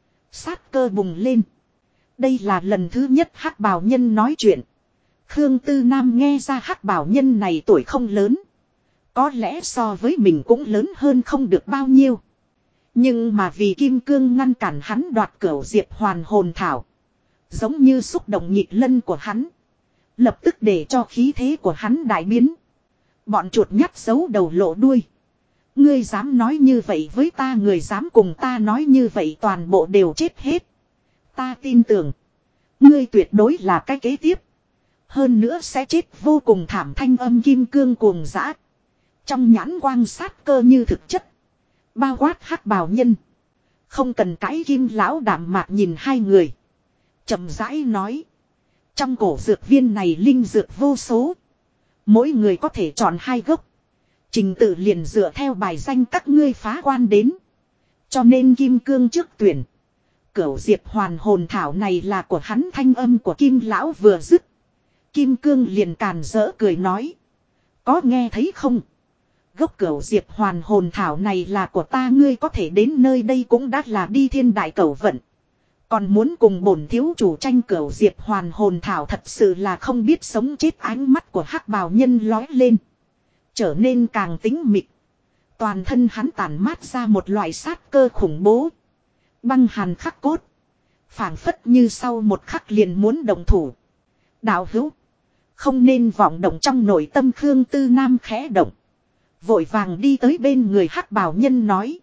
Sát cơ bùng lên. Đây là lần thứ nhất Hắc Bào Nhân nói chuyện. Khương Tư Nam nghe ra Hắc Bào Nhân này tuổi không lớn. Có lẽ so với mình cũng lớn hơn không được bao nhiêu. Nhưng mà vì Kim Cương ngăn cản hắn đoạt cửu diệp hoàn hồn thảo. Giống như xúc động nhịp lân của hắn. Lập tức để cho khí thế của hắn đại biến. Bọn chuột nhắt giấu đầu lộ đuôi. Ngươi dám nói như vậy với ta, người dám cùng ta nói như vậy toàn bộ đều chết hết. Ta tin tưởng. Ngươi tuyệt đối là cái kế tiếp. Hơn nữa sẽ chết vô cùng thảm. Thanh âm Kim Cương cuồng dã. Trong nhãn quang sát cơ như thực chất. Bao quát Hắc Bào Nhân. Không cần cãi. Kim lão đạm mạc nhìn hai người. Chậm rãi nói. Trong cổ dược viên này linh dược vô số. Mỗi người có thể chọn 2 gốc. Trình tự liền dựa theo bài danh các ngươi phá quan đến. Cho nên Kim Cương trước tuyển. Cửu diệp hoàn hồn thảo này là của hắn. Thanh âm của Kim lão vừa dứt. Kim Cương liền càn rỡ cười nói. Có nghe thấy không? Gốc cửu diệp hoàn hồn thảo này là của ta. Ngươi có thể đến nơi đây cũng đã là đi thiên đại cẩu vận. Còn muốn cùng bổn thiếu chủ tranh cửu diệp hoàn hồn thảo, thật sự là không biết sống chết. Ánh mắt của Hắc Bào Nhân lói lên. Trở nên càng tính mịt. Toàn thân hắn tản mát ra một loại sát cơ khủng bố. Băng hàn khắc cốt. Phảng phất như sau một khắc liền muốn động thủ. Đạo hữu. Không nên vọng động trong nội tâm Khương Tư Nam khẽ động. Vội vàng đi tới bên người hắc bào nhân nói.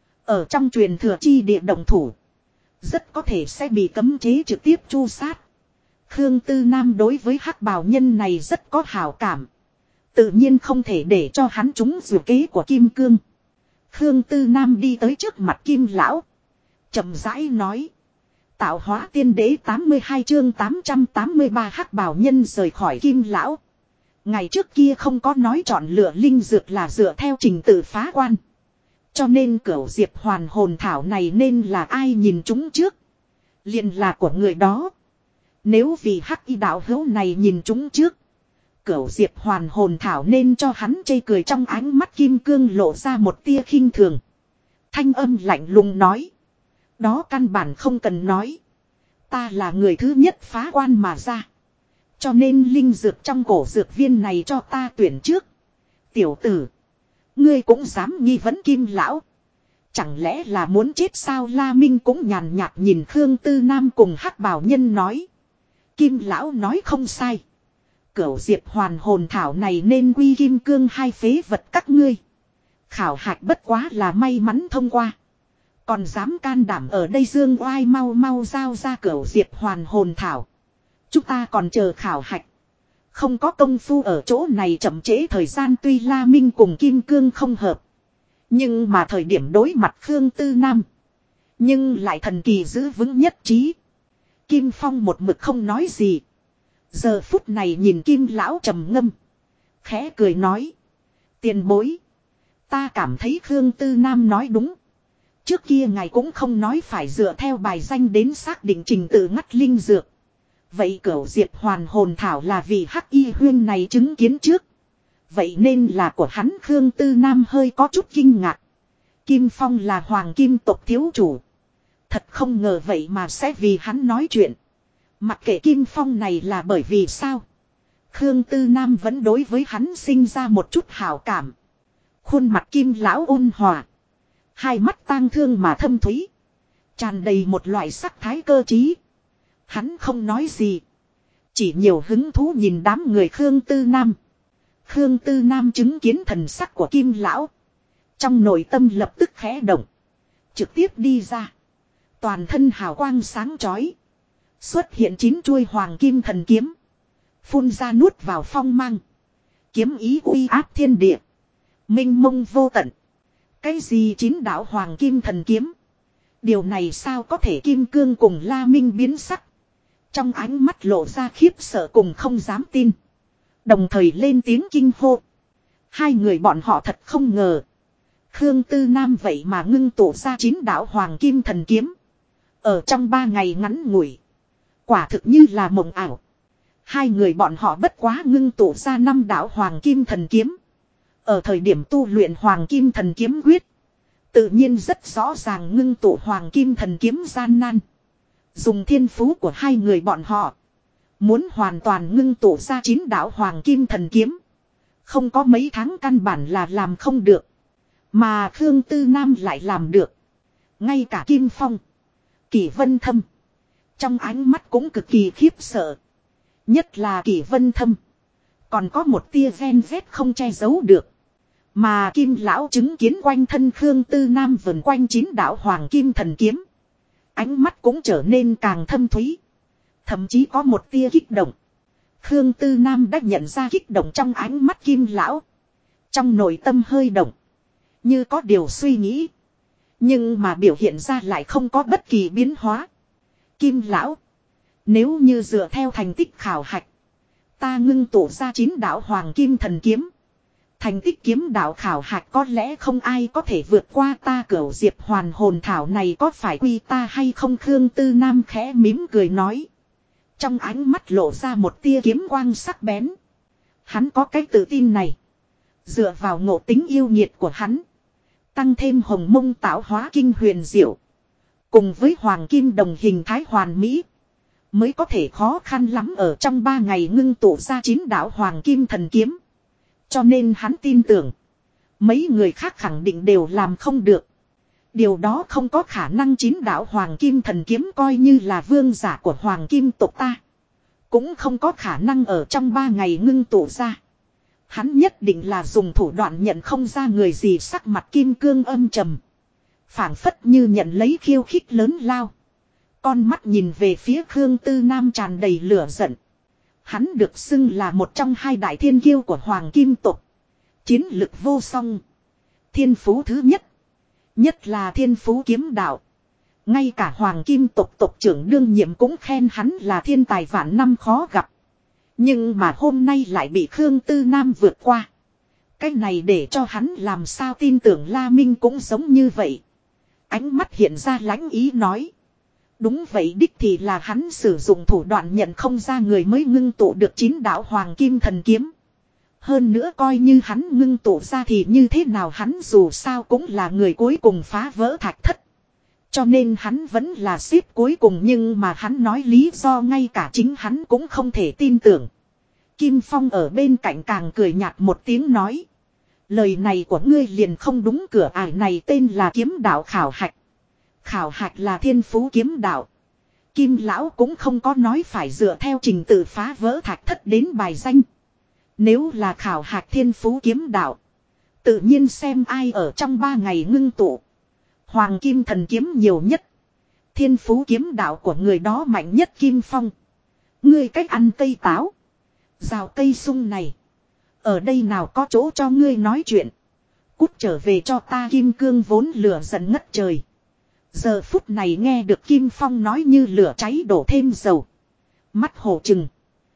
Ở trong truyền thừa chi địa động thủ. Rất có thể sẽ bị cấm chế trực tiếp chu sát. Khương Tư Nam đối với hắc bào nhân này rất có hảo cảm. Tự nhiên không thể để cho hắn trúng rủi kế của Kim Cương. Khương Tư Nam đi tới trước mặt Kim Lão. Chậm rãi nói. Tạo hóa tiên đế 82 chương 883 hắc bào nhân rời khỏi Kim Lão. Ngày trước kia không có nói chọn lựa linh dược là dựa theo trình tự phá quan. Cho nên cửu diệp hoàn hồn thảo này nên là ai nhìn chúng trước. Liền là của người đó. Nếu vì hắc y đạo hữu này nhìn chúng trước. Cửu diệp hoàn hồn thảo nên cho hắn chê cười trong ánh mắt Kim Cương lộ ra một tia khinh thường. Thanh âm lạnh lùng nói. Đó căn bản không cần nói. Ta là người thứ nhất phá quan mà ra. Cho nên linh dược trong cổ dược viên này cho ta tuyển trước. Tiểu tử. Ngươi cũng dám nghi vấn Kim Lão. Chẳng lẽ là muốn chết sao? La Minh cũng nhàn nhạt nhìn Khương Tư Nam cùng hắc bào nhân nói. Kim Lão nói không sai. Cửu diệp hoàn hồn thảo này nên quy Kim Cương hai phế vật các ngươi. Khảo hạch bất quá là may mắn thông qua. Còn dám can đảm ở đây dương oai, mau mau giao ra cửu diệp hoàn hồn thảo. Chúng ta còn chờ khảo hạch. Không có công phu ở chỗ này chậm trễ thời gian. Tuy La Minh cùng Kim Cương không hợp. Nhưng mà thời điểm đối mặt Khương Tư Nam. Nhưng lại thần kỳ giữ vững nhất trí. Kim Phong một mực không nói gì. Giờ phút này nhìn Kim Lão trầm ngâm. Khẽ cười nói. Tiền bối. Ta cảm thấy Khương Tư Nam nói đúng. Trước kia ngài cũng không nói phải dựa theo bài danh đến xác định trình tự ngắt linh dược. Vậy cửu diệp hoàn hồn thảo là vì hắc y huyên này chứng kiến trước. Vậy nên là của hắn. Khương Tư Nam hơi có chút kinh ngạc. Kim Phong là hoàng kim tộc thiếu chủ. Thật không ngờ vậy mà sẽ vì hắn nói chuyện. Mặc kệ Kim Phong này là bởi vì sao. Khương Tư Nam vẫn đối với hắn sinh ra một chút hảo cảm. Khuôn mặt Kim Lão ôn hòa. Hai mắt tang thương mà thâm thúy. Tràn đầy một loại sắc thái cơ trí. Hắn không nói gì. Chỉ nhiều hứng thú nhìn đám người Khương Tư Nam. Khương Tư Nam chứng kiến thần sắc của Kim Lão. Trong nội tâm lập tức khẽ động. Trực tiếp đi ra. Toàn thân hào quang sáng chói. Xuất hiện 9 chuôi hoàng kim thần kiếm. Phun ra nuốt vào phong mang. Kiếm ý uy áp thiên địa. Minh mông vô tận. Cái gì 9 đạo hoàng kim thần kiếm? Điều này sao có thể? Kim Cương cùng La Minh biến sắc. Trong ánh mắt lộ ra khiếp sợ cùng không dám tin. Đồng thời lên tiếng kinh hô. Hai người bọn họ thật không ngờ. Khương Tư Nam vậy mà ngưng tụ ra 9 đạo hoàng kim thần kiếm. Ở trong 3 ngày ngắn ngủi. Quả thực như là mộng ảo. Hai người bọn họ bất quá ngưng tụ ra 5 đạo hoàng kim thần kiếm. Ở thời điểm tu luyện hoàng kim thần kiếm quyết. Tự nhiên rất rõ ràng ngưng tụ hoàng kim thần kiếm gian nan. Dùng thiên phú của hai người bọn họ. Muốn hoàn toàn ngưng tụ ra 9 đạo hoàng kim thần kiếm. Không có mấy tháng căn bản là làm không được. Mà Khương Tư Nam lại làm được. Ngay cả Kim Phong. Kỷ Vân Thâm. Trong ánh mắt cũng cực kỳ khiếp sợ. Nhất là Kỷ Vân Thâm. Còn có một tia ven vét không che giấu được. Mà Kim Lão chứng kiến quanh thân Khương Tư Nam vần quanh 9 đạo hoàng kim thần kiếm. Ánh mắt cũng trở nên càng thâm thúy. Thậm chí có một tia kích động. Khương Tư Nam đã nhận ra kích động trong ánh mắt Kim Lão. Trong nội tâm hơi động. Như có điều suy nghĩ. Nhưng mà biểu hiện ra lại không có bất kỳ biến hóa. Kim Lão. Nếu như dựa theo thành tích khảo hạch. Ta ngưng tụ ra 9 đạo hoàng kim thần kiếm. Thành tích kiếm đạo khảo hạch có lẽ không ai có thể vượt qua ta. Cửu diệp hoàn hồn thảo này có phải quy ta hay không? Khương Tư Nam khẽ mỉm cười nói. Trong ánh mắt lộ ra một tia kiếm quang sắc bén. Hắn có cái tự tin này. Dựa vào ngộ tính yêu nhiệt của hắn. Tăng thêm hồng mông tạo hóa kinh huyền diệu. Cùng với hoàng kim đồng hình thái hoàn mỹ. Mới có thể khó khăn lắm ở trong 3 ngày ngưng tụ ra 9 đạo hoàng kim thần kiếm. Cho nên hắn tin tưởng. Mấy người khác khẳng định đều làm không được. Điều đó không có khả năng. Chín đạo hoàng kim thần kiếm coi như là vương giả của hoàng kim tộc ta. Cũng không có khả năng ở trong 3 ngày ngưng tụ ra. Hắn nhất định là dùng thủ đoạn nhận không ra người gì. Sắc mặt kim cương âm trầm. Phảng phất như nhận lấy khiêu khích lớn lao. Con mắt nhìn về phía Khương Tư Nam tràn đầy lửa giận. Hắn được xưng là một trong 2 đại thiên kiêu của hoàng kim tộc. Chiến lực vô song. Thiên phú thứ nhất. Nhất là thiên phú kiếm đạo. Ngay cả hoàng kim tộc tộc trưởng đương nhiệm cũng khen hắn là thiên tài vạn năm khó gặp. Nhưng mà hôm nay lại bị Khương Tư Nam vượt qua. Cái này để cho hắn làm sao tin tưởng La Minh cũng giống như vậy. Ánh mắt hiện ra lãnh ý nói. Đúng vậy, đích thì là hắn sử dụng thủ đoạn nhận không ra người mới ngưng tụ được 9 đạo hoàng kim thần kiếm. Hơn nữa coi như hắn ngưng tụ ra thì như thế nào, hắn dù sao cũng là người cuối cùng phá vỡ thạch thất. Cho nên hắn vẫn là xếp cuối cùng, nhưng mà hắn nói lý do ngay cả chính hắn cũng không thể tin tưởng. Kim Phong ở bên cạnh càng cười nhạt một tiếng nói. Lời này của ngươi liền không đúng, cửa ải này tên là kiếm đạo khảo hạch. Khảo hạch là thiên phú kiếm đạo. Kim lão cũng không có nói phải dựa theo trình tự phá vỡ thạch thất đến bài danh. Nếu là khảo hạch thiên phú kiếm đạo, tự nhiên xem ai ở trong 3 ngày ngưng tụ hoàng kim thần kiếm nhiều nhất. Thiên phú kiếm đạo của người đó mạnh nhất. Kim Phong, ngươi cách ăn cây táo rào cây sung này, ở đây nào có chỗ cho ngươi nói chuyện. Cút trở về cho ta. Kim Cương vốn lửa giận ngất trời. Giờ phút này nghe được Kim Phong nói như lửa cháy đổ thêm dầu. Mắt hổ trừng,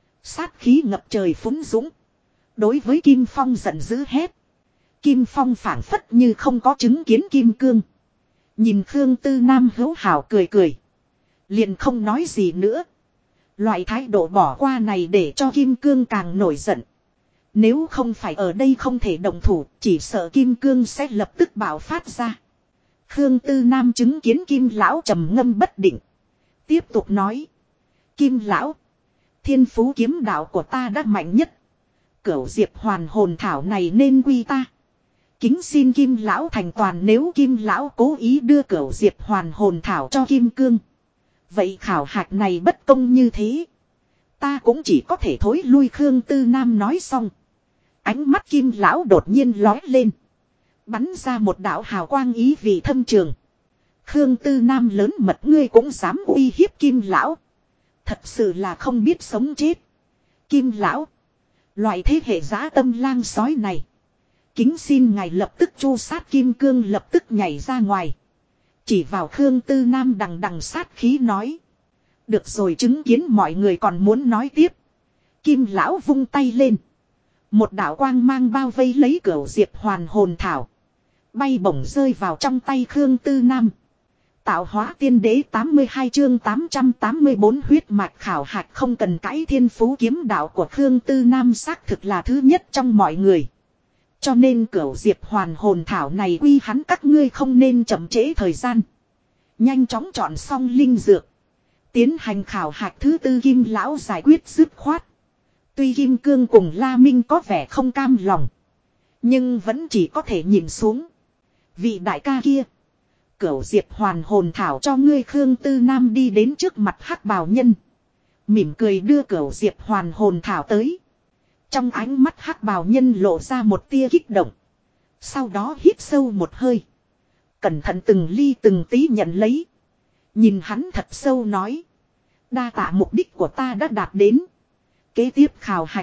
sát khí ngập trời phúng dũng. Đối với Kim Phong giận dữ hét. Kim Phong phảng phất như không có chứng kiến Kim Cương. Nhìn Khương Tư Nam hữu hảo cười cười, liền không nói gì nữa. Loại thái độ bỏ qua này để cho Kim Cương càng nổi giận. Nếu không phải ở đây không thể động thủ, chỉ sợ Kim Cương sẽ lập tức bạo phát ra. Khương Tư Nam chứng kiến Kim lão trầm ngâm bất định, tiếp tục nói. Kim lão, thiên phú kiếm đạo của ta đã mạnh nhất. Cửu diệp hoàn hồn thảo này nên quy ta. Kính xin Kim lão thành toàn. Nếu Kim lão cố ý đưa cửu diệp hoàn hồn thảo cho Kim Cương, vậy khảo hạch này bất công như thế, ta cũng chỉ có thể thối lui. Khương Tư Nam nói xong, ánh mắt Kim lão đột nhiên lói lên, bắn ra một đạo hào quang ý vị thâm trường. Khương Tư Nam lớn mật, ngươi cũng dám uy hiếp Kim lão, thật sự là không biết sống chết. Kim lão, loại thế hệ dã tâm lang sói này, kính xin ngài lập tức chu sát. Kim Cương lập tức nhảy ra ngoài, chỉ vào Khương Tư Nam đằng đằng sát khí nói. Được rồi, chứng kiến mọi người còn muốn nói tiếp. Kim lão vung tay lên, một đạo quang mang bao vây lấy cửu diệp hoàn hồn thảo, bay bổng rơi vào trong tay Khương Tư Nam. Tạo hóa tiên đế 82 chương 884 huyết mạch khảo hạch không cần cãi. Thiên phú kiếm đạo của Khương Tư Nam xác thực là thứ nhất trong mọi người. Cho nên cửu diệp hoàn hồn thảo này quy hắn, các ngươi không nên chậm trễ thời gian. Nhanh chóng chọn xong linh dược, tiến hành khảo hạch thứ tư. Kim lão giải quyết dứt khoát. Tuy Kim Cương cùng La Minh có vẻ không cam lòng, nhưng vẫn chỉ có thể nhìn xuống. Vị đại ca kia, cửu diệp hoàn hồn thảo cho ngươi. Khương Tư Nam đi đến trước mặt hắc bào nhân, mỉm cười đưa cửu diệp hoàn hồn thảo tới. Trong ánh mắt hắc bào nhân lộ ra một tia kích động, sau đó hít sâu một hơi, cẩn thận từng ly từng tí nhận lấy. Nhìn hắn thật sâu nói. Đa tạ, mục đích của ta đã đạt đến. Kế tiếp khảo hạch,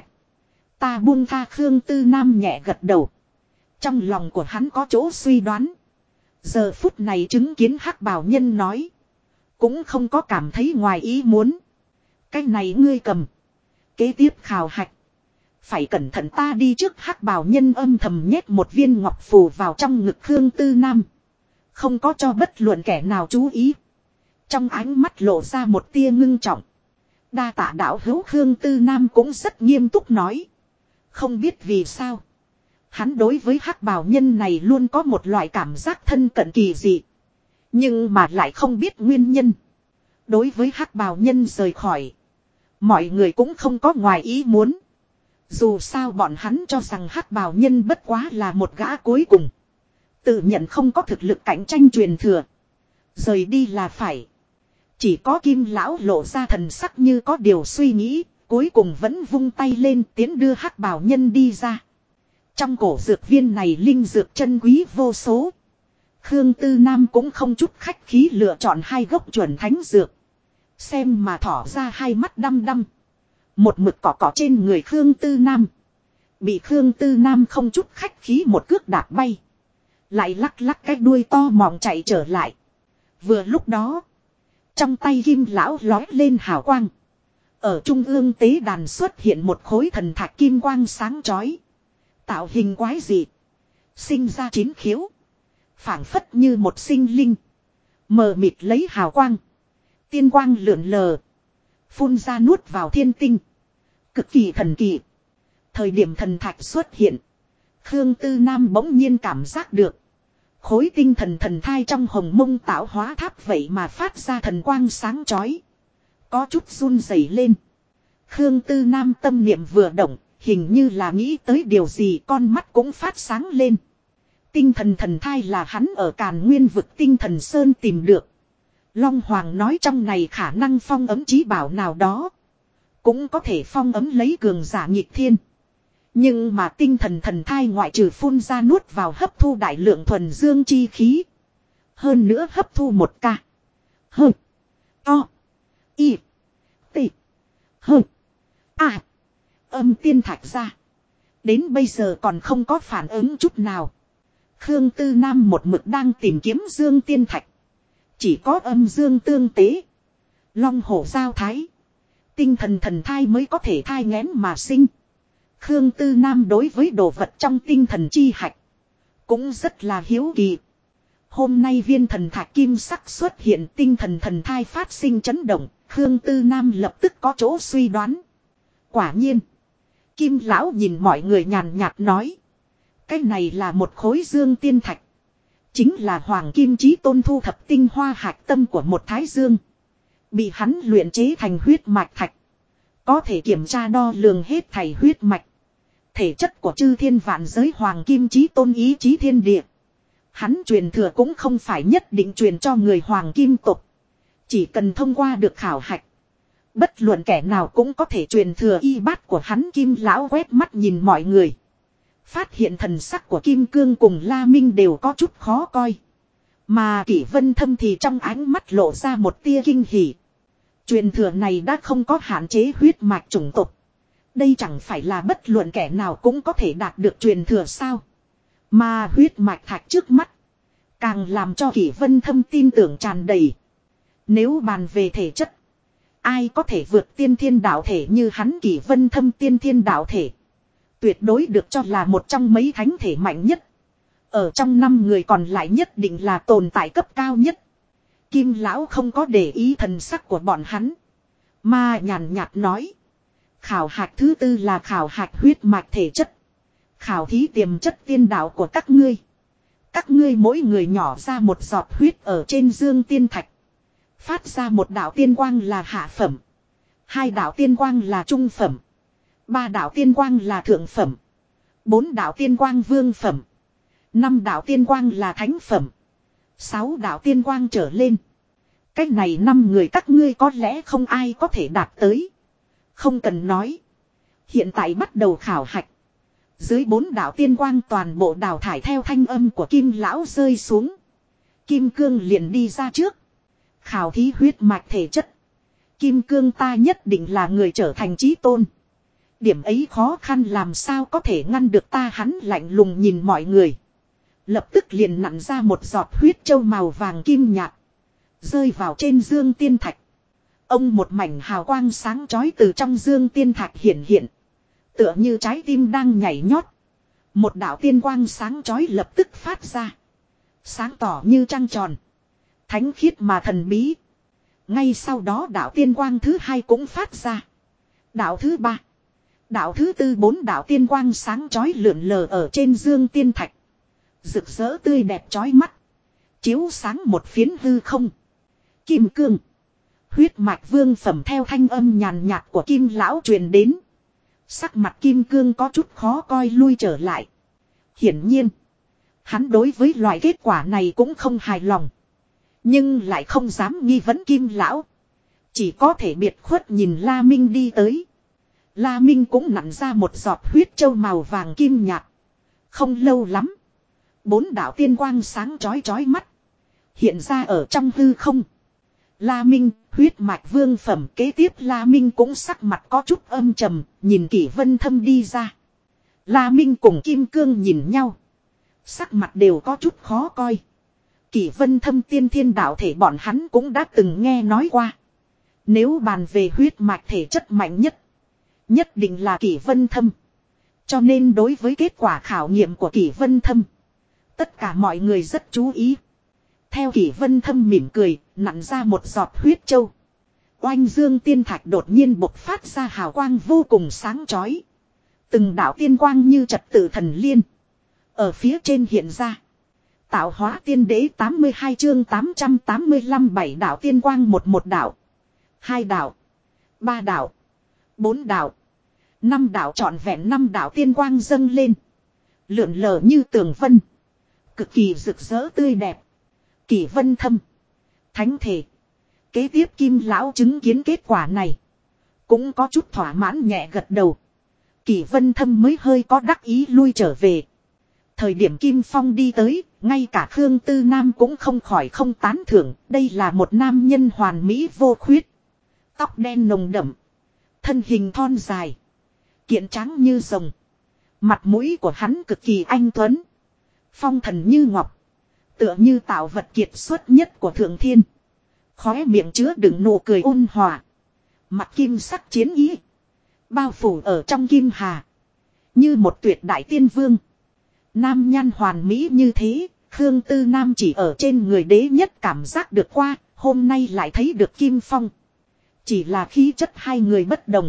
ta buông tha. Khương Tư Nam nhẹ gật đầu. Trong lòng của hắn có chỗ suy đoán. Giờ phút này chứng kiến hắc bào nhân nói, cũng không có cảm thấy ngoài ý muốn. Cái này ngươi cầm. Kế tiếp khảo hạch, phải cẩn thận. Ta đi trước. Hắc bào nhân âm thầm nhét một viên ngọc phù vào trong ngực Khương Tư Nam, không có cho bất luận kẻ nào chú ý. Trong ánh mắt lộ ra một tia ngưng trọng. Đa tạ đạo hữu. Khương Tư Nam cũng rất nghiêm túc nói. Không biết vì sao, hắn đối với hắc bào nhân này luôn có một loại cảm giác thân cận kỳ dị, nhưng mà lại không biết nguyên nhân. Đối với hắc bào nhân rời khỏi, mọi người cũng không có ngoài ý muốn. Dù sao bọn hắn cho rằng hắc bào nhân bất quá là một gã cuối cùng. Tự nhận không có thực lực cạnh tranh truyền thừa. Rời đi là phải. Chỉ có Kim lão lộ ra thần sắc như có điều suy nghĩ. Cuối cùng vẫn vung tay lên tiến đưa hắc bào nhân đi ra. Trong cổ dược viên này linh dược chân quý vô số. Khương Tư Nam cũng không chút khách khí lựa chọn 2 gốc chuẩn thánh dược. Xem mà thỏ ra 2 mắt đăm đăm. Một mực cỏ trên người Khương Tư Nam. Bị Khương Tư Nam không chút khách khí một cước đạp bay. Lại lắc lắc cái đuôi to mọng chạy trở lại. Vừa lúc đó. Trong tay Kim lão lói lên hào quang. Ở trung ương tế đàn xuất hiện một khối thần thạch kim quang sáng chói. Tạo hình quái dị. Sinh ra 9 khiếu. Phảng phất như một sinh linh. Mờ mịt lấy hào quang. Tiên quang lượn lờ. Phun ra nuốt vào thiên tinh. Cực kỳ thần kỳ. Thời điểm thần thạch xuất hiện. Khương Tư Nam bỗng nhiên cảm giác được. Khối tinh thần thần thai trong hồng mông tạo hóa tháp vậy mà phát ra thần quang sáng chói. Có chút run rẩy lên. Khương Tư Nam tâm niệm vừa động. Hình như là nghĩ tới điều gì, con mắt cũng phát sáng lên. Tinh thần thần thai là hắn ở Càn Nguyên vực Tinh Thần Sơn tìm được. Long Hoàng nói trong này khả năng phong ấm chí bảo nào đó. Cũng có thể phong ấm lấy cường giả nghịch thiên. Nhưng mà tinh thần thần thai ngoại trừ phun ra nuốt vào hấp thu đại lượng thuần dương chi khí. Hơn nữa hấp thu 1 ca. Hơ. To. Y. T. Hơ. A. Âm tiên thạch ra. Đến bây giờ còn không có phản ứng chút nào. Khương Tư Nam một mực đang tìm kiếm dương tiên thạch. Chỉ có âm dương tương tế. Long hổ giao thái. Tinh thần thần thai mới có thể thai nghén mà sinh. Khương Tư Nam đối với đồ vật trong tinh thần chi hạch. Cũng rất là hiếu kỳ. Hôm nay viên thần thạch kim sắc xuất hiện tinh thần thần thai phát sinh chấn động. Khương Tư Nam lập tức có chỗ suy đoán. Quả nhiên. Kim lão nhìn mọi người nhàn nhạt nói. Cái này là một khối dương tiên thạch. Chính là Hoàng Kim Chí Tôn thu thập tinh hoa hạch tâm của một thái dương. Bị hắn luyện chế thành huyết mạch thạch. Có thể kiểm tra đo lường hết thảy huyết mạch. Thể chất của chư thiên vạn giới Hoàng Kim Chí Tôn ý chí thiên địa. Hắn truyền thừa cũng không phải nhất định truyền cho người Hoàng Kim tộc. Chỉ cần thông qua được khảo hạch. Bất luận kẻ nào cũng có thể truyền thừa y bát của hắn. Kim lão quét mắt nhìn mọi người. Phát hiện thần sắc của Kim Cương cùng La Minh đều có chút khó coi. Mà Kỷ Vân Thâm thì trong ánh mắt lộ ra một tia kinh hỉ. Truyền thừa này đã không có hạn chế huyết mạch chủng tộc. Đây chẳng phải là bất luận kẻ nào cũng có thể đạt được truyền thừa sao. Mà huyết mạch thạch trước mắt. Càng làm cho Kỷ Vân Thâm tin tưởng tràn đầy. Nếu bàn về thể chất. Ai có thể vượt tiên thiên đạo thể như hắn Kỷ Vân Thâm tiên thiên đạo thể. Tuyệt đối được cho là một trong mấy thánh thể mạnh nhất. Ở trong 5 người còn lại nhất định là tồn tại cấp cao nhất. Kim lão không có để ý thần sắc của bọn hắn. Mà nhàn nhạt nói. Khảo hạch thứ 4 là khảo hạch huyết mạch thể chất. Khảo thí tiềm chất tiên đạo của các ngươi. Các ngươi mỗi người nhỏ ra một giọt huyết ở trên dương tiên thạch. Phát ra một đạo tiên quang là hạ phẩm. 2 đạo tiên quang là trung phẩm. 3 đạo tiên quang là thượng phẩm. 4 đạo tiên quang vương phẩm. 5 đạo tiên quang là thánh phẩm. 6 đạo tiên quang trở lên. Cách này 5 người các ngươi có lẽ không ai có thể đạt tới. Không cần nói. Hiện tại bắt đầu khảo hạch. Dưới 4 đạo tiên quang toàn bộ đào thải theo thanh âm của Kim lão rơi xuống. Kim Cương liền đi ra trước. Khảo thí huyết mạch thể chất. Kim Cương ta nhất định là người trở thành chí tôn. Điểm ấy khó khăn làm sao có thể ngăn được ta, hắn lạnh lùng nhìn mọi người. Lập tức liền nặn ra một giọt huyết châu màu vàng kim nhạt. Rơi vào trên dương tiên thạch. Ông một mảnh hào quang sáng chói từ trong dương tiên thạch hiển hiện. Tựa như trái tim đang nhảy nhót. Một đạo tiên quang sáng chói lập tức phát ra. Sáng tỏ như trăng tròn. Thánh khiết mà thần bí. Ngay sau đó đạo tiên quang thứ 2 cũng phát ra. Đạo thứ 3. Đạo thứ 4, 4 đạo tiên quang sáng chói lượn lờ ở trên dương tiên thạch. Rực rỡ tươi đẹp chói mắt. Chiếu sáng một phiến hư không. Kim Cương. Huyết mạch vương phẩm theo thanh âm nhàn nhạt của Kim lão truyền đến. Sắc mặt Kim Cương có chút khó coi lui trở lại. Hiển nhiên. Hắn đối với loại kết quả này cũng không hài lòng. Nhưng lại không dám nghi vấn Kim lão. Chỉ có thể biệt khuất nhìn La Minh đi tới. La Minh cũng nặn ra một giọt huyết châu màu vàng kim nhạt. Không lâu lắm. 4 đạo tiên quang sáng chói chói mắt. Hiện ra ở trong hư không. La Minh, huyết mạch vương phẩm. Kế tiếp La Minh cũng sắc mặt có chút âm trầm. Nhìn Kỷ Vân Thâm đi ra. La Minh cùng Kim Cương nhìn nhau. Sắc mặt đều có chút khó coi. Kỷ Vân Thâm tiên thiên đạo thể bọn hắn cũng đã từng nghe nói qua. Nếu bàn về huyết mạch thể chất mạnh nhất. Nhất định là Kỷ Vân Thâm. Cho nên đối với kết quả khảo nghiệm của Kỷ Vân Thâm. Tất cả mọi người rất chú ý. Theo Kỷ Vân Thâm mỉm cười, nặn ra một giọt huyết châu. Oanh dương tiên thạch đột nhiên bộc phát ra hào quang vô cùng sáng chói. Từng đạo tiên quang như trật tự thần liên. Ở phía trên hiện ra. Tạo hóa tiên đế 82 chương 885 7 đạo tiên quang một đạo. 2 đạo. 3 đạo. 4 đạo. 5 đạo trọn vẹn 5 đạo tiên quang dâng lên. Lượn lờ như tường vân. Cực kỳ rực rỡ tươi đẹp. Kỷ Vân Thâm. Thánh thể. Kế tiếp Kim lão chứng kiến kết quả này. Cũng có chút thỏa mãn nhẹ gật đầu. Kỷ Vân Thâm mới hơi có đắc ý lui trở về. Thời điểm Kim Phong đi tới, ngay cả Khương Tư Nam cũng không khỏi không tán thưởng. Đây là một nam nhân hoàn mỹ vô khuyết. Tóc đen nồng đậm. Thân hình thon dài. Kiện trắng như rồng. Mặt mũi của hắn cực kỳ anh tuấn. Phong thần như ngọc. Tựa như tạo vật kiệt xuất nhất của thượng thiên. Khóe miệng chứa đựng nụ cười ôn hòa. Mặt kim sắc chiến ý. Bao phủ ở trong kim hà. Như một tuyệt đại tiên vương. Nam nhan hoàn mỹ như thế. Khương Tư Nam chỉ ở trên người đế nhất cảm giác được qua. Hôm nay lại thấy được Kim Phong. Chỉ là khí chất hai người bất đồng.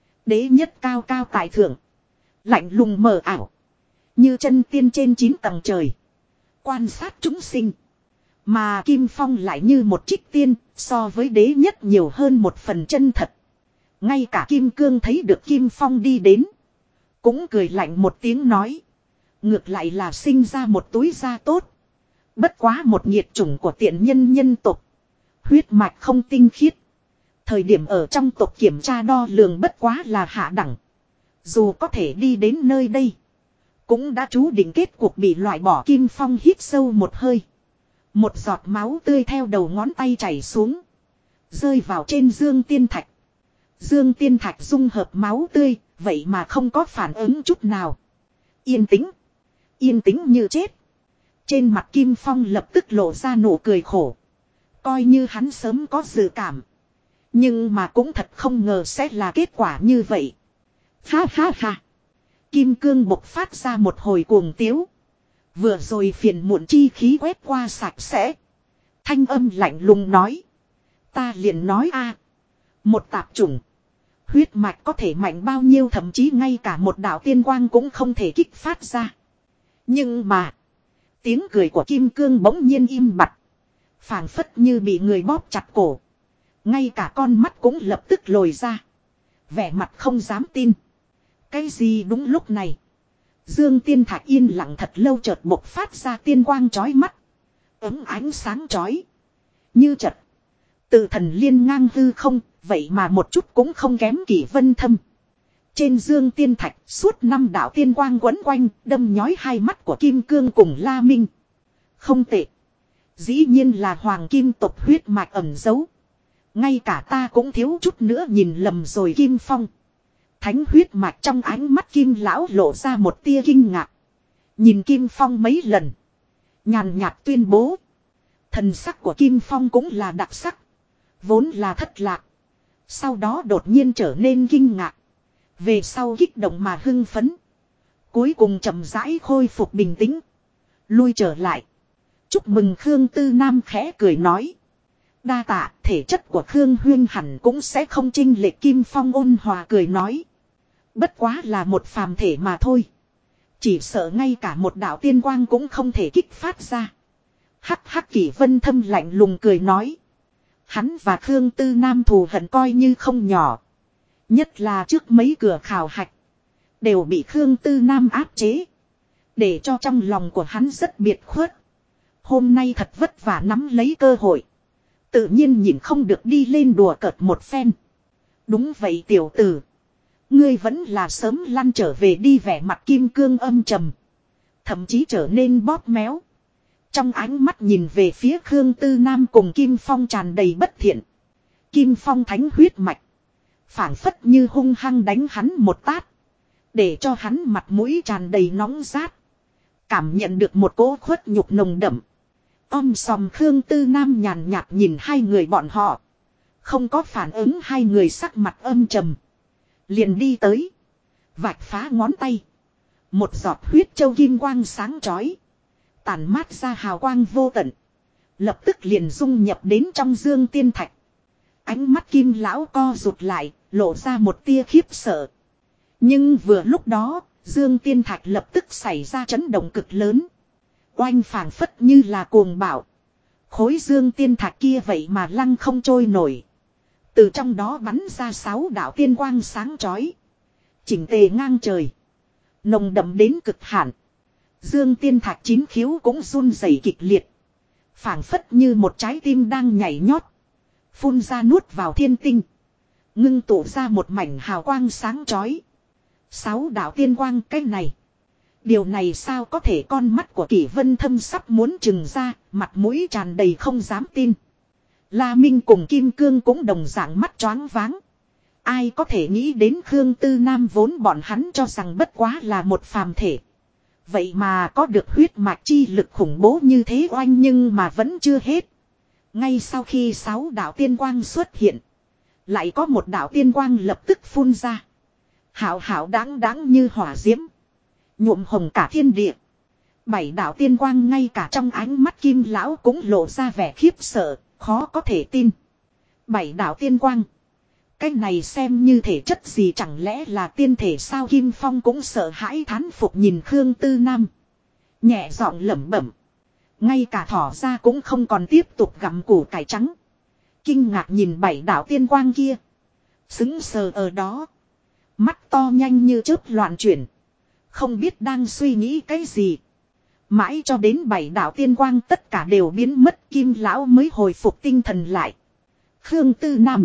Đế nhất cao cao tại thượng. Lạnh lùng mờ ảo. Như chân tiên trên 9 tầng trời. Quan sát chúng sinh. Mà Kim Phong lại như một trích tiên. So với đế nhất nhiều hơn một phần chân thật. Ngay cả Kim Cương thấy được Kim Phong đi đến. Cũng cười lạnh một tiếng nói. Ngược lại là sinh ra một túi da tốt. Bất quá một nhiệt chủng của tiện nhân nhân tộc. Huyết mạch không tinh khiết. Thời điểm ở trong tộc kiểm tra đo lường bất quá là hạ đẳng. Dù có thể đi đến nơi đây. Cũng đã chú định kết cuộc bị loại bỏ. Kim Phong hít sâu một hơi. Một giọt máu tươi theo đầu ngón tay chảy xuống. Rơi vào trên dương tiên thạch. Dương tiên thạch dung hợp máu tươi. Vậy mà không có phản ứng chút nào. Yên tĩnh. Yên tĩnh như chết. Trên mặt Kim Phong lập tức lộ ra nụ cười khổ. Coi như hắn sớm có dự cảm. Nhưng mà cũng thật không ngờ sẽ là kết quả như vậy. Ha ha ha. Kim Cương bộc phát ra một hồi cuồng tiếu. Vừa rồi phiền muộn chi khí quét qua sạch sẽ. Thanh âm lạnh lùng nói. Ta liền nói a, một tạp chủng. Huyết mạch có thể mạnh bao nhiêu, thậm chí ngay cả một đạo tiên quang cũng không thể kích phát ra. Nhưng mà. Tiếng cười của Kim Cương bỗng nhiên im bặt. Phảng phất như bị người bóp chặt cổ. Ngay cả con mắt cũng lập tức lồi ra. Vẻ mặt không dám tin. Cái gì đúng lúc này. Dương tiên thạch yên lặng thật lâu chợt bộc phát ra tiên quang chói mắt. Ấm ánh sáng chói. Như chật. Tự thần liên ngang hư không. Vậy mà một chút cũng không kém Kỷ Vân Thâm. Trên dương tiên thạch suốt 5 đạo tiên quang quấn quanh. Đâm nhói hai mắt của Kim Cương cùng La Minh. Không tệ. Dĩ nhiên là hoàng kim tộc huyết mạch ẩn giấu. Ngay cả ta cũng thiếu chút nữa nhìn lầm rồi. Kim Phong. Thánh huyết mạch trong ánh mắt Kim lão lộ ra một tia kinh ngạc. Nhìn Kim Phong mấy lần. Nhàn nhạt tuyên bố. Thần sắc của Kim Phong cũng là đặc sắc. Vốn là thất lạc. Sau đó đột nhiên trở nên kinh ngạc. Về sau kích động mà hưng phấn. Cuối cùng chậm rãi khôi phục bình tĩnh. Lui trở lại. Chúc mừng Khương Tư Nam khẽ cười nói. Đa tạ, thể chất của Khương Huyên hẳn cũng sẽ không chênh lệch. Kim Phong ôn hòa cười nói. Bất quá là một phàm thể mà thôi. Chỉ sợ ngay cả một đạo tiên quang cũng không thể kích phát ra. Hắc hắc. Kỷ Vân Thâm lạnh lùng cười nói. Hắn và Khương Tư Nam thù hận coi như không nhỏ. Nhất là trước mấy cửa khảo hạch. Đều bị Khương Tư Nam áp chế. Để cho trong lòng của hắn rất biệt khuất. Hôm nay thật vất vả nắm lấy cơ hội. Tự nhiên nhìn không được đi lên đùa cợt một phen. Đúng vậy tiểu tử. Ngươi vẫn là sớm lăn trở về đi, vẻ mặt Kim Cương âm trầm. Thậm chí trở nên bóp méo. Trong ánh mắt nhìn về phía Khương Tư Nam cùng Kim Phong tràn đầy bất thiện. Kim Phong thánh huyết mạch. Phảng phất như hung hăng đánh hắn một tát. Để cho hắn mặt mũi tràn đầy nóng rát. Cảm nhận được một cỗ khuất nhục nồng đậm. Sòm Khương Tư Nam nhàn nhạt nhìn hai người bọn họ. Không có phản ứng, hai người sắc mặt âm trầm. Liền đi tới. Vạch phá ngón tay. Một giọt huyết châu kim quang sáng chói. Tản mát ra hào quang vô tận. Lập tức liền dung nhập đến trong dương tiên thạch. Ánh mắt Kim lão co rụt lại, lộ ra một tia khiếp sợ. Nhưng vừa lúc đó, dương tiên thạch lập tức xảy ra chấn động cực lớn. Oanh phảng phất như là cuồng bạo. Khối dương tiên thạch kia vậy mà lăng không trôi nổi. Từ trong đó bắn ra 6 đạo tiên quang sáng chói. Chỉnh tề ngang trời. Nồng đậm đến cực hạn. Dương tiên thạch 9 khiếu cũng run rẩy kịch liệt. Phảng phất như một trái tim đang nhảy nhót. Phun ra nuốt vào thiên tinh. Ngưng tụ ra một mảnh hào quang sáng chói. 6 đạo tiên quang, cái này. Điều này sao có thể? Con mắt của Kỷ Vân Thâm sắp muốn trừng ra, mặt mũi tràn đầy không dám tin. La Minh cùng Kim Cương cũng đồng dạng mắt choáng váng. Ai có thể nghĩ đến Khương Tư Nam vốn bọn hắn cho rằng bất quá là một phàm thể. Vậy mà có được huyết mạch chi lực khủng bố như thế oanh, nhưng mà vẫn chưa hết. Ngay sau khi 6 đạo tiên quang xuất hiện, lại có một đạo tiên quang lập tức phun ra. Hảo hảo đáng đáng như hỏa diễm. Nhuộm hồng cả thiên địa. 7 đạo tiên quang ngay cả trong ánh mắt Kim lão cũng lộ ra vẻ khiếp sợ, khó có thể tin. 7 đạo tiên quang. Cái này xem như thể chất gì, chẳng lẽ là tiên thể sao? Kim Phong cũng sợ hãi thán phục nhìn Khương Tư Nam. Nhẹ giọng lẩm bẩm. Ngay cả thỏ ra cũng không còn tiếp tục gặm củ cải trắng. Kinh ngạc nhìn 7 đạo tiên quang kia. Sững sờ ở đó. Mắt to nhanh như chớp loạn chuyển. Không biết đang suy nghĩ cái gì. Mãi cho đến 7 đạo tiên quang tất cả đều biến mất, Kim lão mới hồi phục tinh thần lại. Khương Tư Nam.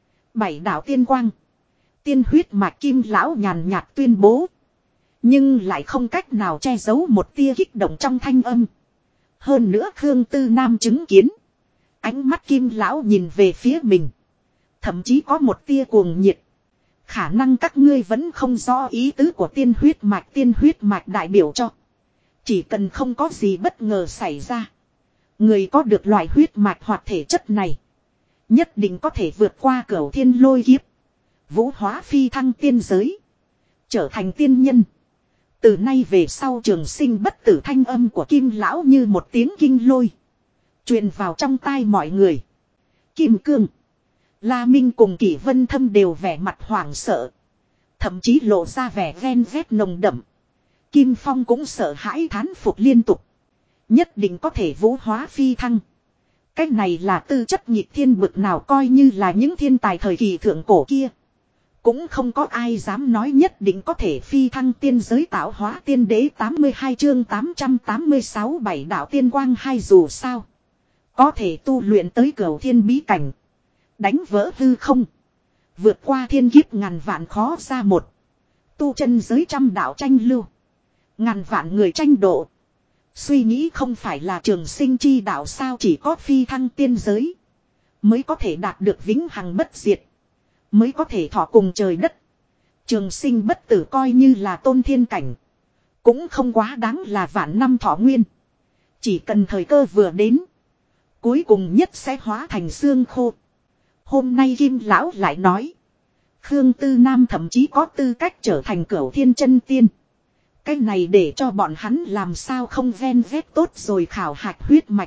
7 đạo tiên quang. Tiên huyết mạch, Kim lão nhàn nhạt tuyên bố. Nhưng lại không cách nào che giấu một tia kích động trong thanh âm. Hơn nữa Khương Tư Nam chứng kiến. Ánh mắt Kim lão nhìn về phía mình. Thậm chí có một tia cuồng nhiệt. Khả năng các ngươi vẫn không rõ ý tứ của tiên huyết mạch. Tiên huyết mạch đại biểu cho. Chỉ cần không có gì bất ngờ xảy ra. Người có được loại huyết mạch hoặc thể chất này. Nhất định có thể vượt qua cửu thiên lôi kiếp. Vũ hóa phi thăng tiên giới. Trở thành tiên nhân. Từ nay về sau trường sinh bất tử, thanh âm của Kim lão như một tiếng kinh lôi. Truyền vào trong tai mọi người. Kim Cương. La Minh cùng Kỷ Vân Thâm đều vẻ mặt hoảng sợ. Thậm chí lộ ra vẻ ghen ghét nồng đậm. Kim Phong cũng sợ hãi thán phục liên tục. Nhất định có thể vũ hóa phi thăng. Cái này là tư chất nhịp thiên bực nào, coi như là những thiên tài thời kỳ thượng cổ kia. Cũng không có ai dám nói nhất định có thể phi thăng tiên giới tạo hóa tiên đế. 82 chương 886 7 đạo tiên quang hay dù sao. Có thể tu luyện tới cửu thiên bí cảnh. Đánh vỡ hư không. Vượt qua thiên kiếp ngàn vạn khó ra một. Tu chân giới trăm đạo tranh lưu. Ngàn vạn người tranh độ. Suy nghĩ không phải là trường sinh chi đạo sao? Chỉ có phi thăng tiên giới mới có thể đạt được vĩnh hằng bất diệt. Mới có thể thọ cùng trời đất. Trường sinh bất tử coi như là tôn thiên cảnh. Cũng không quá đáng là vạn năm thọ nguyên. Chỉ cần thời cơ vừa đến. Cuối cùng nhất sẽ hóa thành xương khô. Hôm nay Kim lão lại nói. Khương Tư Nam thậm chí có tư cách trở thành cửu thiên chân tiên. Cái này để cho bọn hắn làm sao không ven vét tốt rồi. Khảo hạch huyết mạch.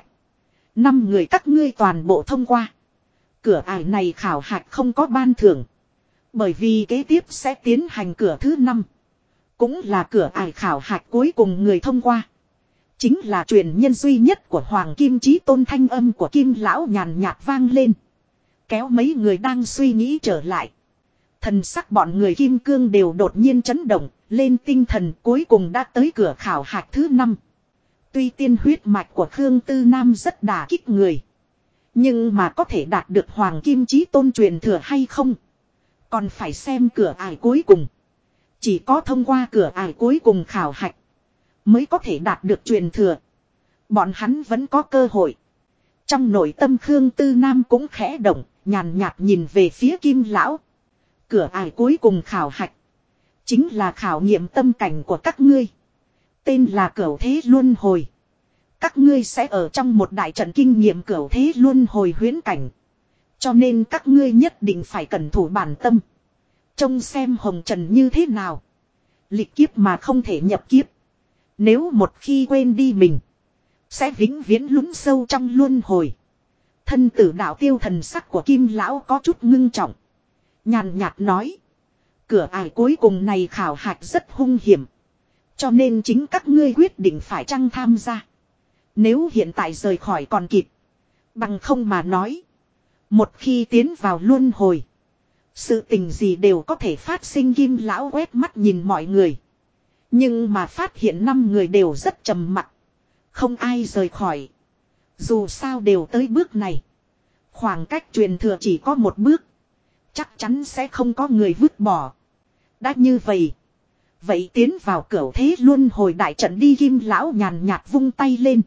5 người các ngươi toàn bộ thông qua. Cửa ải này khảo hạch không có ban thưởng. Bởi vì kế tiếp sẽ tiến hành cửa thứ 5. Cũng là cửa ải khảo hạch cuối cùng, người thông qua chính là truyền nhân duy nhất của Hoàng Kim Chí Tôn. Thanh âm của Kim lão nhàn nhạt vang lên. Kéo mấy người đang suy nghĩ trở lại. Thần sắc bọn người Kim Cương đều đột nhiên chấn động. lên tinh thần cuối cùng đã tới cửa khảo hạch thứ 5. Tuy tiên huyết mạch của Khương Tư Nam rất đả kích người. Nhưng mà có thể đạt được Hoàng Kim Chí Tôn truyền thừa hay không? Còn phải xem cửa ải cuối cùng. Chỉ có thông qua cửa ải cuối cùng khảo hạch mới có thể đạt được truyền thừa. Bọn hắn vẫn có cơ hội. Trong nội tâm Khương Tư Nam cũng khẽ động, nhàn nhạt nhìn về phía Kim Lão. Cửa ải cuối cùng khảo hạch chính là khảo nghiệm tâm cảnh của các ngươi. Tên là Cửu Thế Luân Hồi. Các ngươi sẽ ở trong một đại trận kinh nghiệm Cửu Thế Luân Hồi huyễn cảnh. Cho nên các ngươi nhất định phải cẩn thủ bản tâm. Trông xem hồng trần như thế nào. Lịch kiếp mà không thể nhập kiếp. Nếu một khi quên đi mình, sẽ vĩnh viễn lún sâu trong luân hồi. Thân tử đạo tiêu thần sắc của Kim Lão có chút ngưng trọng. Nhàn nhạt nói. Cửa ải cuối cùng này khảo hạch rất hung hiểm. Cho nên chính các ngươi quyết định phải chăng tham gia. Nếu hiện tại rời khỏi còn kịp. Bằng không mà nói. Một khi tiến vào luân hồi. Sự tình gì đều có thể phát sinh. Kim Lão quét mắt nhìn mọi người. Nhưng mà phát hiện 5 người đều rất trầm mặc. Không ai rời khỏi. Dù sao đều tới bước này. Khoảng cách truyền thừa chỉ có một bước. Chắc chắn sẽ không có người vứt bỏ. Đã như vậy. Vậy tiến vào Cửu Thế Luân Hồi đại trận đi. Kim Lão nhàn nhạt vung tay lên.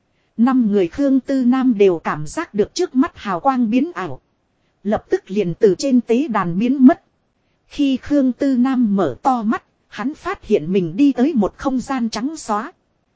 5 người Khương Tư Nam đều cảm giác được trước mắt hào quang biến ảo. Lập tức liền từ trên tế đàn biến mất. Khi Khương Tư Nam mở to mắt, hắn phát hiện mình đi tới một không gian trắng xóa.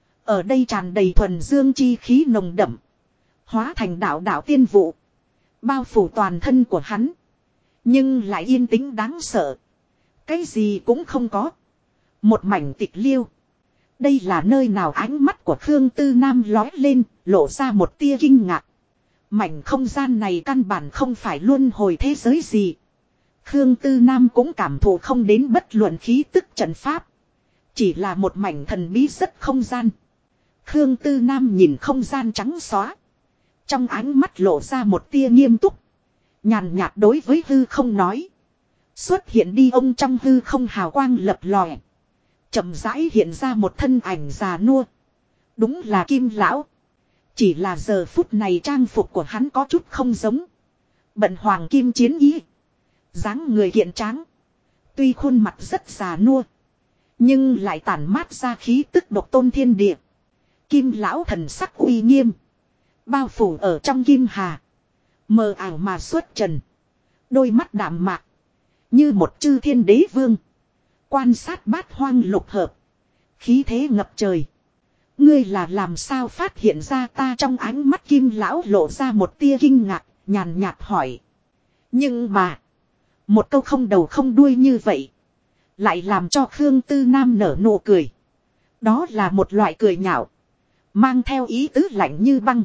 Ở đây tràn đầy thuần dương chi khí nồng đậm. Hóa thành đạo đạo tiên vụ. Bao phủ toàn thân của hắn. Nhưng lại yên tĩnh đáng sợ. Cái gì cũng không có. Một mảnh tịch liêu. Đây là nơi nào? Ánh mắt của Khương Tư Nam lói lên, lộ ra một tia kinh ngạc. Mảnh không gian này căn bản không phải luân hồi thế giới gì. Khương Tư Nam cũng cảm thụ không đến bất luận khí tức trận pháp. Chỉ là một mảnh thần bí rất không gian. Khương Tư Nam nhìn không gian trắng xóa. Trong ánh mắt lộ ra một tia nghiêm túc. Nhàn nhạt đối với hư không nói. Xuất hiện đi. Ông trong hư không hào quang lập lòe. Chậm rãi hiện ra một thân ảnh già nua. Đúng là Kim Lão. Chỉ là giờ phút này trang phục của hắn có chút không giống. Bận hoàng kim chiến ý. Dáng người kiện tráng. Tuy khuôn mặt rất già nua. Nhưng lại tản mát ra khí tức độc tôn thiên địa. Kim Lão thần sắc uy nghiêm. Bao phủ ở trong kim hà. Mờ ảo mà xuất trần. Đôi mắt đạm mạc. Như một chư thiên đế vương. Quan sát bát hoang lục hợp. Khí thế ngập trời. Ngươi là làm sao phát hiện ra ta? Trong ánh mắt Kim Lão lộ ra một tia kinh ngạc. Nhàn nhạt hỏi. Nhưng mà. Một câu không đầu không đuôi như vậy. Lại làm cho Khương Tư Nam nở nụ cười. Đó là một loại cười nhạo. Mang theo ý tứ lạnh như băng.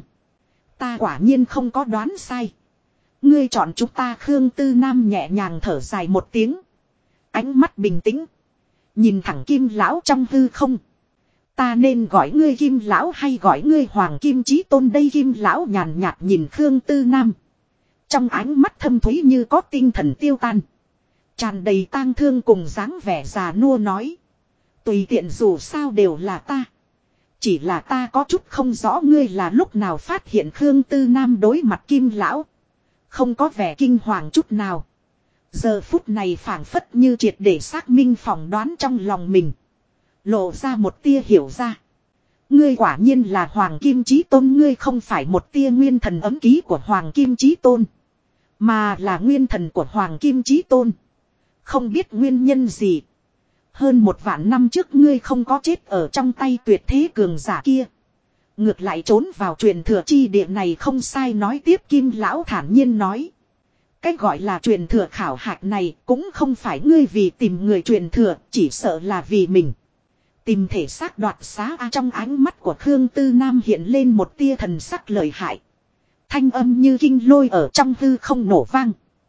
Ta quả nhiên không có đoán sai. Ngươi chọn chúng ta. Khương Tư Nam nhẹ nhàng thở dài một tiếng. Ánh mắt bình tĩnh. Nhìn thẳng Kim Lão trong hư không. Ta nên gọi ngươi Kim Lão hay gọi ngươi Hoàng Kim Chí Tôn đây? Kim Lão nhàn nhạt nhìn Khương Tư Nam. Trong ánh mắt thâm thúy như có tinh thần tiêu tan. Tràn đầy tang thương cùng dáng vẻ già nua nói. Tùy tiện dù sao đều là ta. Chỉ là ta có chút không rõ ngươi là lúc nào phát hiện. Khương Tư Nam đối mặt Kim Lão. Không có vẻ kinh hoàng chút nào. Giờ phút này phảng phất như triệt để xác minh phỏng đoán trong lòng mình. Lộ ra một tia hiểu ra. Ngươi quả nhiên là Hoàng Kim Chí Tôn. Ngươi không phải một tia nguyên thần ấm ký của Hoàng Kim Chí Tôn. Mà là nguyên thần của Hoàng Kim Chí Tôn. Không biết nguyên nhân gì. Hơn 1 vạn năm trước ngươi không có chết ở trong tay tuyệt thế cường giả kia. Ngược lại trốn vào truyền thừa chi địa này. Không sai. Nói tiếp Kim Lão thản nhiên nói. Cái gọi là truyền thừa khảo hạch này cũng không phải ngươi vì tìm người truyền thừa, chỉ sợ là vì mình. Tìm thể xác đoạt xá. Trong ánh mắt của Khương Tư Nam hiện lên một tia thần sắc lợi hại. Thanh âm như kinh lôi ở trong hư không nổ vang.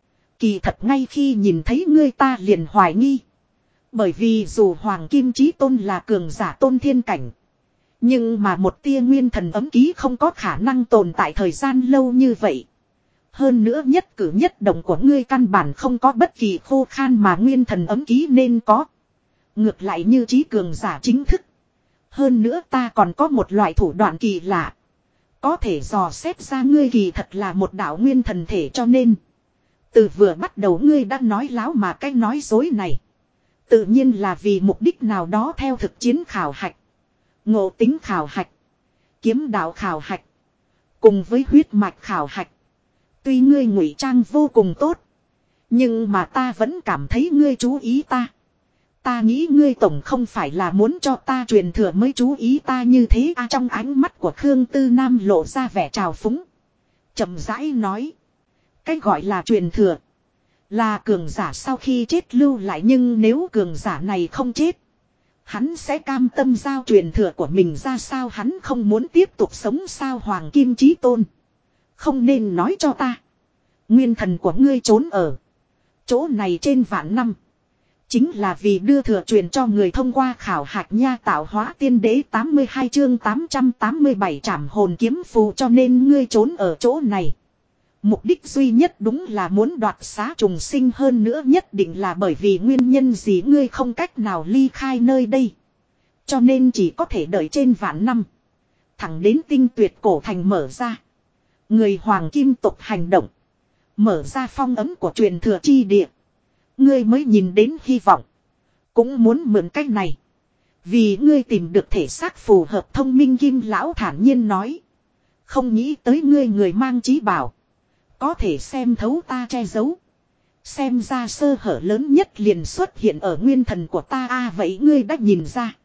Kỳ thật ngay khi nhìn thấy ngươi ta liền hoài nghi. Bởi vì dù Hoàng Kim Chí Tôn là cường giả tôn thiên cảnh. Nhưng mà một tia nguyên thần ấm ký không có khả năng tồn tại thời gian lâu như vậy. Hơn nữa nhất cử nhất động của ngươi căn bản không có bất kỳ khô khan mà nguyên thần ấm ký nên có. Ngược lại như trí cường giả chính thức. Hơn nữa ta còn có một loại thủ đoạn kỳ lạ. Có thể dò xét ra ngươi kỳ thật là một đạo nguyên thần thể, cho nên từ vừa bắt đầu ngươi đã nói láo mà cái nói dối này. Tự nhiên là vì mục đích nào đó, theo thực chiến khảo hạch, ngộ tính khảo hạch, kiếm đạo khảo hạch, cùng với huyết mạch khảo hạch. Tuy ngươi ngụy trang vô cùng tốt, nhưng mà ta vẫn cảm thấy ngươi chú ý ta. Ta nghĩ ngươi tổng không phải là muốn cho ta truyền thừa mới chú ý ta như thế trong ánh mắt của Khương Tư Nam lộ ra vẻ trào phúng. Chậm rãi nói. Cái gọi là truyền thừa là cường giả sau khi chết lưu lại, nhưng nếu cường giả này không chết, hắn sẽ cam tâm giao truyền thừa của mình ra sao? Hắn không muốn tiếp tục sống sao? Hoàng Kim Chí Tôn, không nên nói cho ta nguyên thần của ngươi trốn ở chỗ này trên vạn năm, chính là vì đưa thừa truyền cho người thông qua khảo hạch nha. Tạo hóa tiên đế 82 chương 887 trảm hồn kiếm phù. Cho nên ngươi trốn ở chỗ này, mục đích duy nhất đúng là muốn đoạt xá trùng sinh, hơn nữa nhất định là bởi vì nguyên nhân gì ngươi không cách nào ly khai nơi đây. Cho nên chỉ có thể đợi trên vạn năm, thẳng đến tinh tuyệt cổ thành mở ra, người hoàng kim tộc hành động, mở ra phong ấm của truyền thừa chi địa, ngươi mới nhìn đến hy vọng. Cũng muốn mượn cách này vì ngươi tìm được thể xác phù hợp. Thông minh Kim lão thản nhiên nói. Không nghĩ tới ngươi người mang trí bảo, có thể xem thấu ta che giấu. Xem ra sơ hở lớn nhất liền xuất hiện ở nguyên thần của ta. Vậy ngươi đã nhìn ra,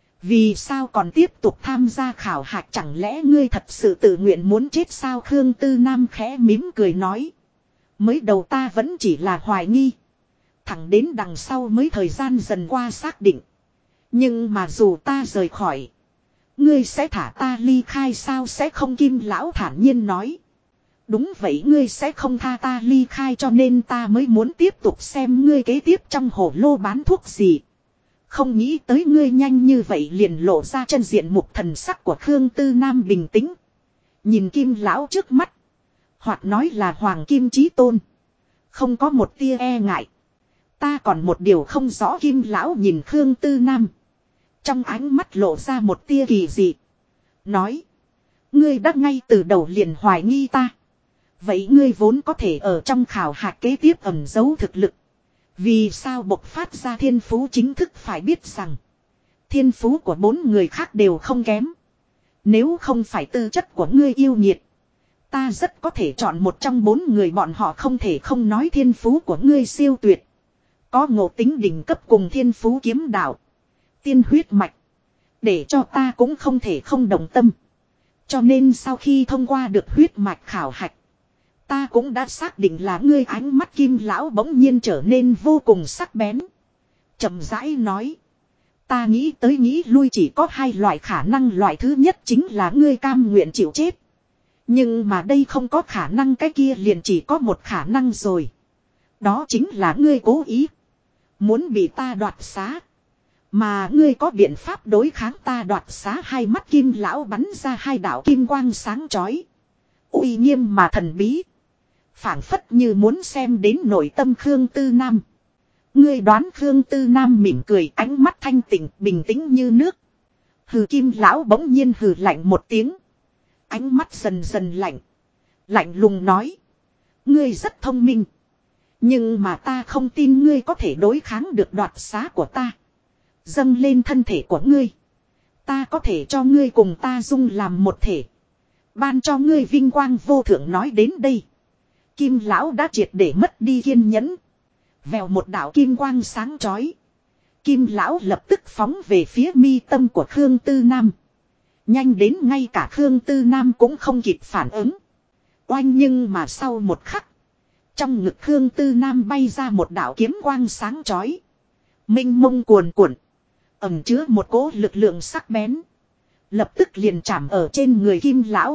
vì sao còn tiếp tục tham gia khảo hạch? Chẳng lẽ ngươi thật sự tự nguyện muốn chết sao? Khương Tư Nam khẽ mỉm cười nói. Mới đầu ta vẫn chỉ là hoài nghi, thẳng đến đằng sau mới thời gian dần qua xác định. Nhưng mà dù ta rời khỏi, ngươi sẽ thả ta ly khai sao? Sẽ không. Kim lão thản nhiên nói. Đúng vậy, ngươi sẽ không tha ta ly khai, cho nên ta mới muốn tiếp tục xem ngươi kế tiếp trong hổ lô bán thuốc gì. Không nghĩ tới ngươi nhanh như vậy liền lộ ra chân diện mục. Thần sắc của Khương Tư Nam bình tĩnh, nhìn Kim lão trước mắt, hoặc nói là Hoàng Kim Chí Tôn, không có một tia e ngại. Ta còn một điều không rõ. Kim lão nhìn Khương Tư Nam, trong ánh mắt lộ ra một tia kỳ dị, nói. Ngươi đã ngay từ đầu liền hoài nghi ta. Vậy ngươi vốn có thể ở trong khảo hạch kế tiếp ẩn giấu thực lực, vì sao bộc phát ra thiên phú? Chính thức phải biết rằng thiên phú của 4 người khác đều không kém. Nếu không phải tư chất của ngươi yêu nghiệt, ta rất có thể chọn một trong 4 người bọn họ. Không thể không nói thiên phú của ngươi siêu tuyệt, có ngộ tính đỉnh cấp cùng thiên phú kiếm đạo, tiên huyết mạch, để cho ta cũng không thể không động tâm. Cho nên sau khi thông qua được huyết mạch khảo hạch, ta cũng đã xác định là ngươi. Ánh mắt Kim lão bỗng nhiên trở nên vô cùng sắc bén, chậm rãi nói. Ta nghĩ tới nghĩ lui chỉ có 2 loại khả năng. Loại thứ nhất chính là ngươi cam nguyện chịu chết. Nhưng mà đây không có khả năng, cái kia liền chỉ có một khả năng rồi. Đó chính là ngươi cố ý muốn bị ta đoạt xá, mà ngươi có biện pháp đối kháng ta đoạt xá. Hai mắt Kim lão bắn ra 2 đạo kim quang sáng chói, uy nghiêm mà thần bí, phảng phất như muốn xem đến nội tâm Khương Tư Nam. Ngươi đoán? Khương Tư Nam mỉm cười, ánh mắt thanh tịnh bình tĩnh như nước. Hừ. Kim lão bỗng nhiên hừ lạnh một tiếng, ánh mắt dần dần lạnh, lạnh lùng nói. Ngươi rất thông minh, nhưng mà ta không tin ngươi có thể đối kháng được đoạt xá của ta. Dâng lên thân thể của ngươi, ta có thể cho ngươi cùng ta dung làm một thể, ban cho ngươi vinh quang vô thượng. Nói đến đây, Kim lão đã triệt để mất đi kiên nhẫn. Vèo một đạo kim quang sáng chói, Kim lão lập tức phóng về phía mi tâm của Khương Tư Nam. Nhanh đến ngay cả Khương Tư Nam cũng không kịp phản ứng. Oanh! Nhưng mà sau một khắc, trong ngực Khương Tư Nam bay ra một đạo kiếm quang sáng chói, minh mông cuồn cuộn, ẩn chứa một cỗ lực lượng sắc bén, lập tức liền chạm ở trên người Kim lão.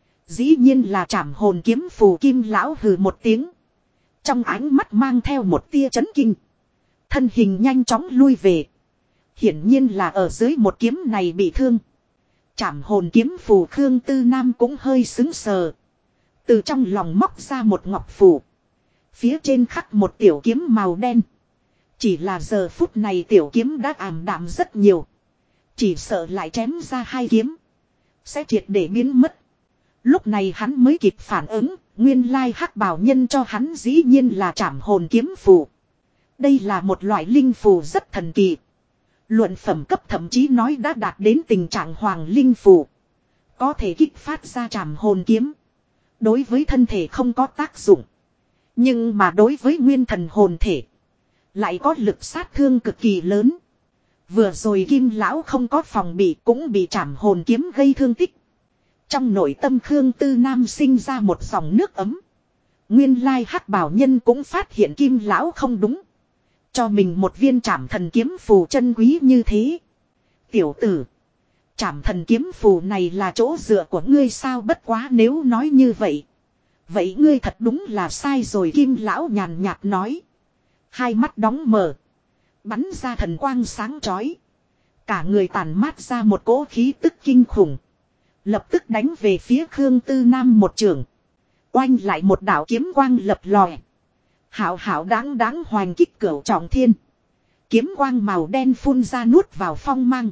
Dĩ nhiên là trảm hồn kiếm phù. Kim lão hừ một tiếng, trong ánh mắt mang theo một tia chấn kinh, thân hình nhanh chóng lui về. Hiển nhiên là ở dưới một kiếm này bị thương. Trảm hồn kiếm phù. Khương Tư Nam cũng hơi sững sờ, từ trong lòng móc ra một ngọc phù, phía trên khắc một tiểu kiếm màu đen, Chỉ là giờ phút này tiểu kiếm đã ảm đạm rất nhiều. Chỉ sợ lại chém ra hai kiếm. Sẽ triệt để biến mất. Lúc này hắn mới kịp phản ứng. Nguyên lai hắc bào nhân cho hắn dĩ nhiên là trảm hồn kiếm phù. Đây là một loại linh phù rất thần kỳ. Luận phẩm cấp thậm chí nói đã đạt đến tình trạng hoàng linh phù. Có thể kích phát ra trảm hồn kiếm. Đối với thân thể không có tác dụng. Nhưng mà đối với nguyên thần hồn thể. Lại có lực sát thương cực kỳ lớn. Vừa rồi Kim lão không có phòng bị cũng bị trảm hồn kiếm gây thương tích. Trong nội tâm Khương Tư Nam sinh ra một dòng nước ấm. Nguyên lai hắc bảo nhân cũng phát hiện Kim lão không đúng. Cho mình một viên trảm thần kiếm phù chân quý như thế. Tiểu tử. Trảm thần kiếm phù này là chỗ dựa của ngươi sao, bất quá nếu nói như vậy. Vậy ngươi thật đúng là sai rồi, Kim lão nhàn nhạt nói. Hai mắt đóng mở. Bắn ra thần quang sáng chói. Cả người tàn mát ra một cỗ khí tức kinh khủng. Lập tức đánh về phía Khương Tư Nam một trường. Oanh lại một đạo kiếm quang lập lòe. Hảo hảo đáng đáng hoành kích cửu trọng thiên. Kiếm quang màu đen phun ra nuốt vào phong mang.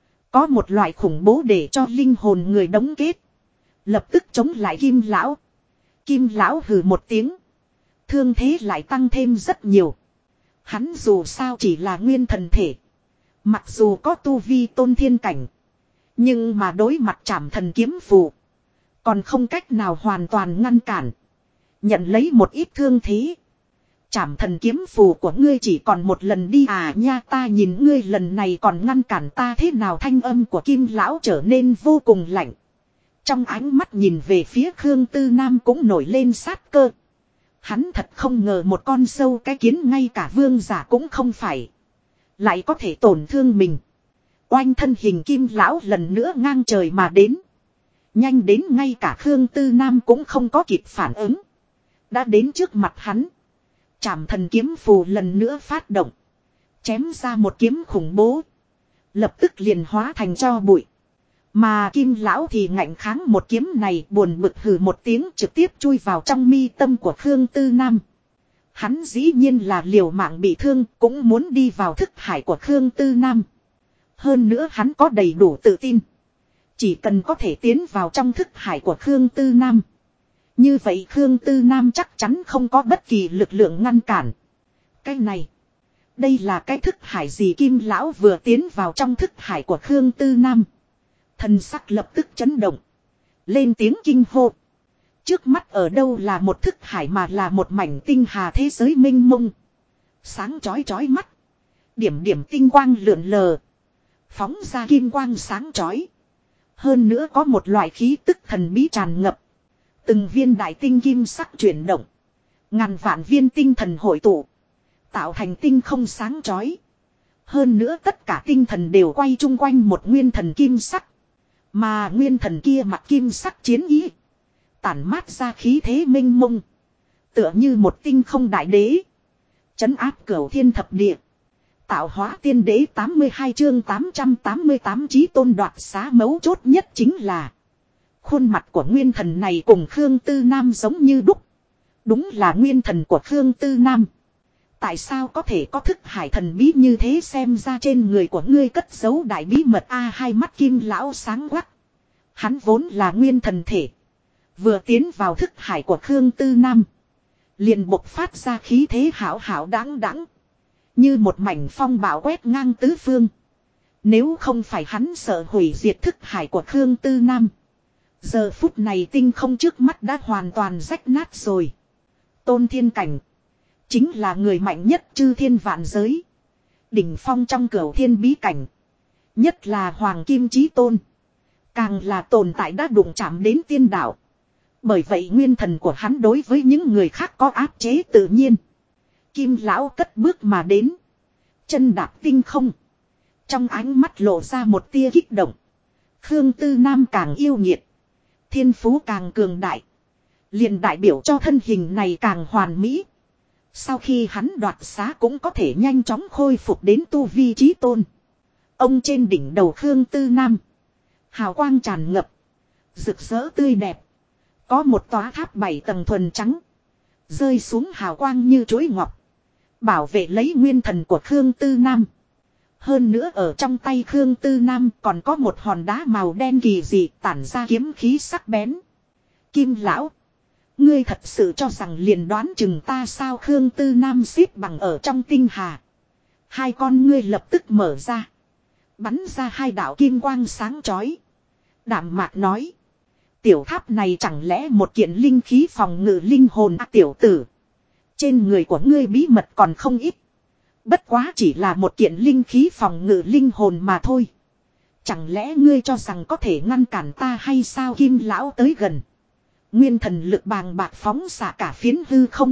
Có một loại khủng bố để cho linh hồn người đóng kết. Lập tức chống lại Kim lão. Kim lão hừ một tiếng. Thương thế lại tăng thêm rất nhiều. Hắn dù sao chỉ là nguyên thần thể. Mặc dù có tu vi tôn thiên cảnh. Nhưng mà đối mặt trảm thần kiếm phù. Còn không cách nào hoàn toàn ngăn cản. Nhận lấy một ít thương thế. Trảm thần kiếm phù của ngươi chỉ còn một lần đi à nha, ta nhìn ngươi lần này còn ngăn cản ta thế nào. Thanh âm của Kim lão trở nên vô cùng lạnh. Trong ánh mắt nhìn về phía Khương Tư Nam cũng nổi lên sát cơ. Hắn thật không ngờ một con sâu cái kiến ngay cả vương giả cũng không phải. Lại có thể tổn thương mình. Oanh thân hình Kim lão lần nữa ngang trời mà đến. Nhanh đến ngay cả Khương Tư Nam cũng không có kịp phản ứng. Đã đến trước mặt hắn. Trảm thần kiếm phù lần nữa phát động. Chém ra một kiếm khủng bố. Lập tức liền hóa thành tro bụi. Mà Kim lão thì ngạnh kháng một kiếm này, buồn bực hừ một tiếng trực tiếp chui vào trong mi tâm của Khương Tư Nam. Hắn dĩ nhiên là liều mạng bị thương, cũng muốn đi vào thức hải của Khương Tư Nam. Hơn nữa hắn có đầy đủ tự tin. Chỉ cần có thể tiến vào trong thức hải của Khương Tư Nam. Như vậy Khương Tư Nam chắc chắn không có bất kỳ lực lượng ngăn cản. Cái này. Đây là cái thức hải gì? Kim lão vừa tiến vào trong thức hải của Khương Tư Nam. Thần sắc lập tức chấn động. Lên tiếng kinh hô. Trước mắt ở đâu là một thức hải mà là một mảnh tinh hà thế giới mênh mông. Sáng chói chói mắt. Điểm điểm tinh quang lượn lờ. Phóng ra kim quang sáng chói. Hơn nữa có một loại khí tức thần bí tràn ngập. Từng viên đại tinh kim sắc chuyển động. Ngàn vạn viên tinh thần hội tụ. Tạo thành tinh không sáng chói. Hơn nữa tất cả tinh thần đều quay chung quanh một nguyên thần kim sắc. Mà nguyên thần kia mặc kim sắc chiến ý. Tản mát ra khí thế mênh mông. Tựa như một tinh không đại đế. Trấn áp cửu thiên thập địa. Tạo hóa tiên đế 82 chương 888 chí tôn đoạt xá. Mấu chốt nhất chính là. Khuôn mặt của nguyên thần này cùng Khương Tư Nam giống như đúc. Đúng là nguyên thần của Khương Tư Nam. Tại sao có thể có thức hải thần bí như thế, xem ra trên người của ngươi cất giấu đại bí mật a. Hai mắt Kim lão sáng quắc. Hắn vốn là nguyên thần thể. Vừa tiến vào thức hải của Khương Tư Nam. Liền bộc phát ra khí thế hảo hảo đáng đáng. Như một mảnh phong bão quét ngang tứ phương. Nếu không phải hắn sợ hủy diệt thức hải của Khương Tư Nam. Giờ phút này tinh không trước mắt đã hoàn toàn rách nát rồi. Tôn thiên cảnh. Chính là người mạnh nhất chư thiên vạn giới. Đỉnh phong trong cửu thiên bí cảnh. Nhất là Hoàng Kim Chí Tôn. Càng là tồn tại đã đụng chạm đến tiên đạo. Bởi vậy nguyên thần của hắn đối với những người khác có áp chế tự nhiên. Kim lão cất bước mà đến. Chân đạp tinh không. Trong ánh mắt lộ ra một tia kích động. Khương Tư Nam càng yêu nghiệt. Thiên phú càng cường đại. Liền đại biểu cho thân hình này càng hoàn mỹ. Sau khi hắn đoạt xá cũng có thể nhanh chóng khôi phục đến tu vi chí tôn. Ông trên đỉnh đầu Khương Tư Nam. Hào quang tràn ngập. Rực rỡ tươi đẹp. Có một tòa tháp 7 tầng thuần trắng. Rơi xuống hào quang như chuối ngọc. Bảo vệ lấy nguyên thần của Khương Tư Nam. Hơn nữa ở trong tay Khương Tư Nam còn có một hòn đá màu đen kỳ dị tản ra kiếm khí sắc bén. Kim lão, ngươi thật sự cho rằng liền đoán chừng ta sao? Khương Tư Nam xếp bằng ở trong tinh hà. Hai con ngươi lập tức mở ra. Bắn ra hai đạo kim quang sáng chói. Đạm mạc nói. Tiểu tháp này chẳng lẽ một kiện linh khí phòng ngự linh hồn tiểu tử. Trên người của ngươi bí mật còn không ít. Bất quá chỉ là một kiện linh khí phòng ngự linh hồn mà thôi. Chẳng lẽ ngươi cho rằng có thể ngăn cản ta hay sao? Kim lão tới gần. Nguyên thần lực bàng bạc phóng xạ cả phiến hư không.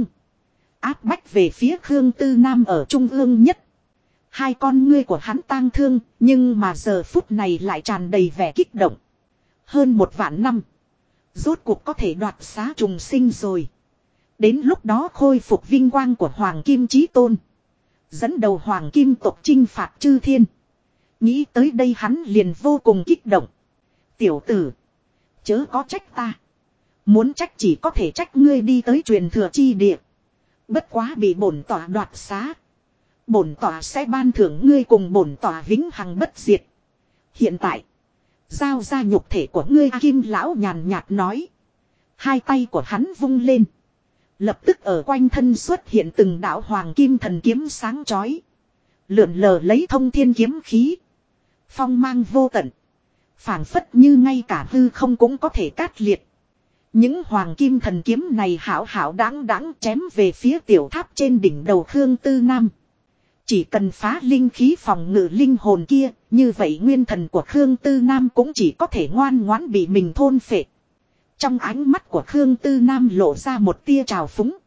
Áp bách về phía Khương Tư Nam ở trung ương nhất. Hai con ngươi của hắn tang thương, nhưng mà giờ phút này lại tràn đầy vẻ kích động. Hơn 1.000 năm. Rốt cuộc có thể đoạt xá trùng sinh rồi. Đến lúc đó khôi phục vinh quang của Hoàng Kim Chí Tôn. Dẫn đầu Hoàng Kim tộc chinh phạt chư thiên. Nghĩ tới đây hắn liền vô cùng kích động. Tiểu tử, chớ có trách ta. Muốn trách chỉ có thể trách ngươi đi tới truyền thừa chi địa. Bất quá bị bổn tỏa đoạt xá. Bổn tỏa sẽ ban thưởng ngươi cùng bổn tỏa vĩnh hằng bất diệt. Hiện tại, giao ra nhục thể của ngươi. Kim lão nhàn nhạt nói. Hai tay của hắn vung lên. Lập tức ở quanh thân xuất hiện từng đạo hoàng kim thần kiếm sáng chói. Lượn lờ lấy thông thiên kiếm khí. Phong mang vô tận. Phảng phất như ngay cả hư không cũng có thể cát liệt. Những hoàng kim thần kiếm này hảo hảo đáng đáng chém về phía tiểu tháp trên đỉnh đầu Khương Tư Nam. Chỉ cần phá linh khí phòng ngự linh hồn kia, như vậy nguyên thần của Khương Tư Nam cũng chỉ có thể ngoan ngoãn bị mình thôn phệ. Trong ánh mắt của Khương Tư Nam lộ ra một tia trào phúng.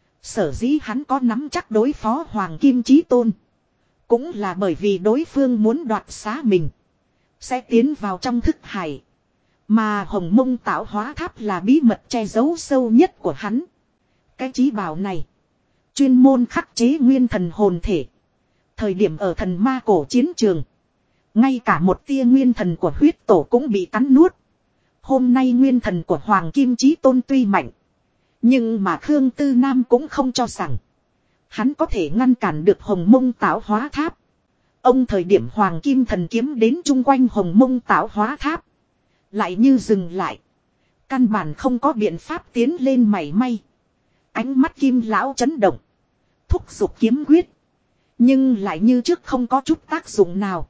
Sở dĩ hắn có nắm chắc đối phó Hoàng Kim Chí Tôn. Cũng là bởi vì đối phương muốn đoạt xá mình. Sẽ tiến vào trong thức hải. Mà Hồng Mông Tạo Hóa Tháp là bí mật che giấu sâu nhất của hắn. Cái chí bảo này chuyên môn khắc chế nguyên thần hồn thể. Thời điểm ở thần ma cổ chiến trường, ngay cả một tia nguyên thần của huyết tổ cũng bị cắn nuốt. Hôm nay nguyên thần của Hoàng Kim Chí Tôn tuy mạnh, nhưng mà Khương Tư Nam cũng không cho rằng hắn có thể ngăn cản được Hồng Mông Tạo Hóa Tháp. Ông thời điểm Hoàng Kim thần kiếm đến chung quanh Hồng Mông Tạo Hóa Tháp, lại như dừng lại. Căn bản không có biện pháp tiến lên mảy may. Ánh mắt Kim lão chấn động, thúc giục kiếm quyết. Nhưng lại như trước không có chút tác dụng nào.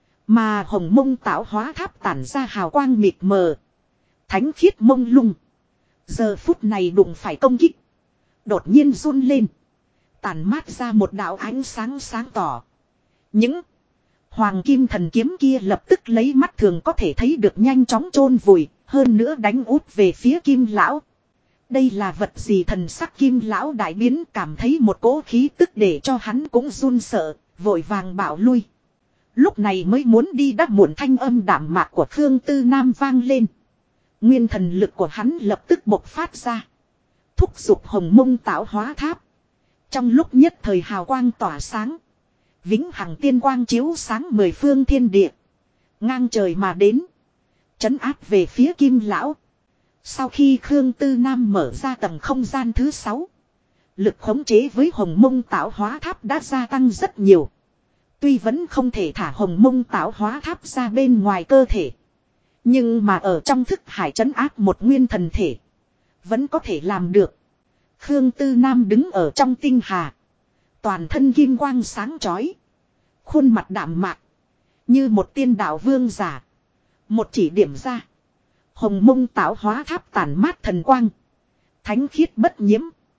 Mà Hồng Mông Tạo Hóa Tháp tản ra hào quang mịt mờ. Thánh khiết mông lung. Giờ phút này đụng phải công kích. Đột nhiên run lên. Tản mát ra một đạo ánh sáng sáng tỏ. Những hoàng kim thần kiếm kia lập tức lấy mắt thường có thể thấy được nhanh chóng chôn vùi. Hơn nữa đánh út về phía Kim lão. Đây là vật gì? Thần sắc Kim lão đại biến, cảm thấy một cỗ khí tức để cho hắn cũng run sợ, vội vàng bảo lui. Lúc này mới muốn đi đã muộn. Thanh âm đạm mạc của Khương Tư Nam vang lên. Nguyên thần lực của hắn lập tức bộc phát ra. Thúc giục Hồng Mông Tạo Hóa Tháp. Trong lúc nhất thời hào quang tỏa sáng. Vĩnh hằng tiên quang chiếu sáng 10 phương thiên địa. Ngang trời mà đến. Trấn áp về phía Kim lão. Sau khi Khương Tư Nam mở ra tầng không gian thứ 6. Lực khống chế với Hồng Mông Tạo Hóa Tháp đã gia tăng rất nhiều. Tuy vẫn không thể thả Hồng Mông Tạo Hóa Tháp ra bên ngoài cơ thể. Nhưng mà ở trong thức hải trấn áp một nguyên thần thể. Vẫn có thể làm được. Khương Tư Nam đứng ở trong tinh hà. Toàn thân kim quang sáng chói. Khuôn mặt đạm mạc. Như một tiên đạo vương giả. Một chỉ điểm ra. Hồng Mông Tạo Hóa Tháp tản mát thần quang. Thánh khiết bất nhiễm.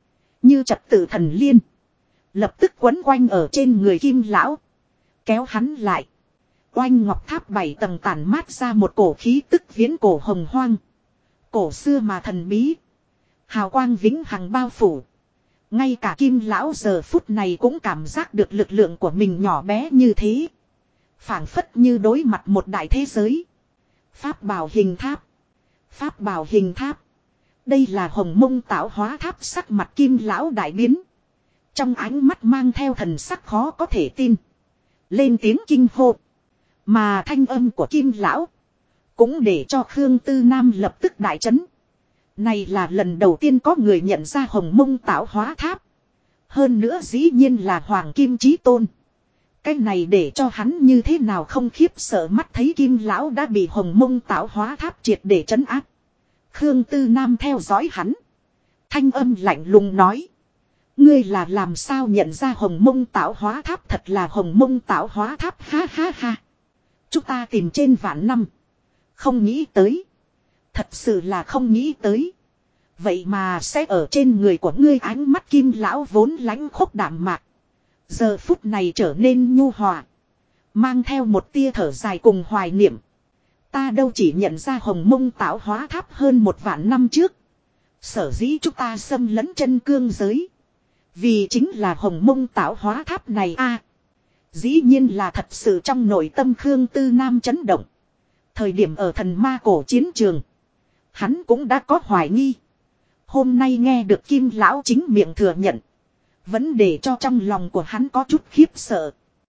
Như trật tự thần liên. Lập tức quấn quanh ở trên người Kim lão. Kéo hắn lại. Oanh ngọc tháp 7 tầng tản mát ra một cổ khí tức viễn cổ hồng hoang. Cổ xưa mà thần bí. Hào quang vĩnh hằng bao phủ. Ngay cả Kim lão giờ phút này cũng cảm giác được lực lượng của mình nhỏ bé như thế. Phảng phất như đối mặt một đại thế giới. Pháp bảo hình tháp. Pháp bảo hình tháp. Đây là Hồng Mông Tạo Hóa Tháp. Sắc mặt Kim lão đại biến. Trong ánh mắt mang theo thần sắc khó có thể tin. Lên tiếng kinh hô. Mà thanh âm của Kim lão cũng để cho Khương Tư Nam lập tức đại chấn. Này là lần đầu tiên có người nhận ra Hồng Mông Tạo Hóa Tháp. Hơn nữa dĩ nhiên là Hoàng Kim Chí Tôn. Cái này để cho hắn như thế nào không khiếp sợ, mắt thấy Kim lão đã bị Hồng Mông Tạo Hóa Tháp triệt để trấn áp. Khương Tư Nam theo dõi hắn. Thanh âm lạnh lùng nói. Ngươi là làm sao nhận ra Hồng Mông Tạo Hóa Tháp thật là Hồng Mông Tạo Hóa Tháp, ha ha ha. Chúng ta tìm trên vạn năm. Không nghĩ tới. Thật sự là không nghĩ tới. Vậy mà sẽ ở trên người của ngươi. Ánh mắt Kim lão vốn lãnh khốc đạm mạc. Giờ phút này trở nên nhu hòa. Mang theo một tia thở dài cùng hoài niệm. Ta đâu chỉ nhận ra Hồng Mông Tạo Hóa Tháp hơn 1.000 năm trước. Sở dĩ chúng ta xâm lấn chân cương giới. Vì chính là Hồng Mông Tạo Hóa Tháp này a. Dĩ nhiên là thật sự trong nội tâm Khương Tư Nam chấn động. Thời điểm ở thần ma cổ chiến trường. Hắn cũng đã có hoài nghi. Hôm nay nghe được Kim lão chính miệng thừa nhận. Vẫn để cho trong lòng của hắn có chút khiếp sợ.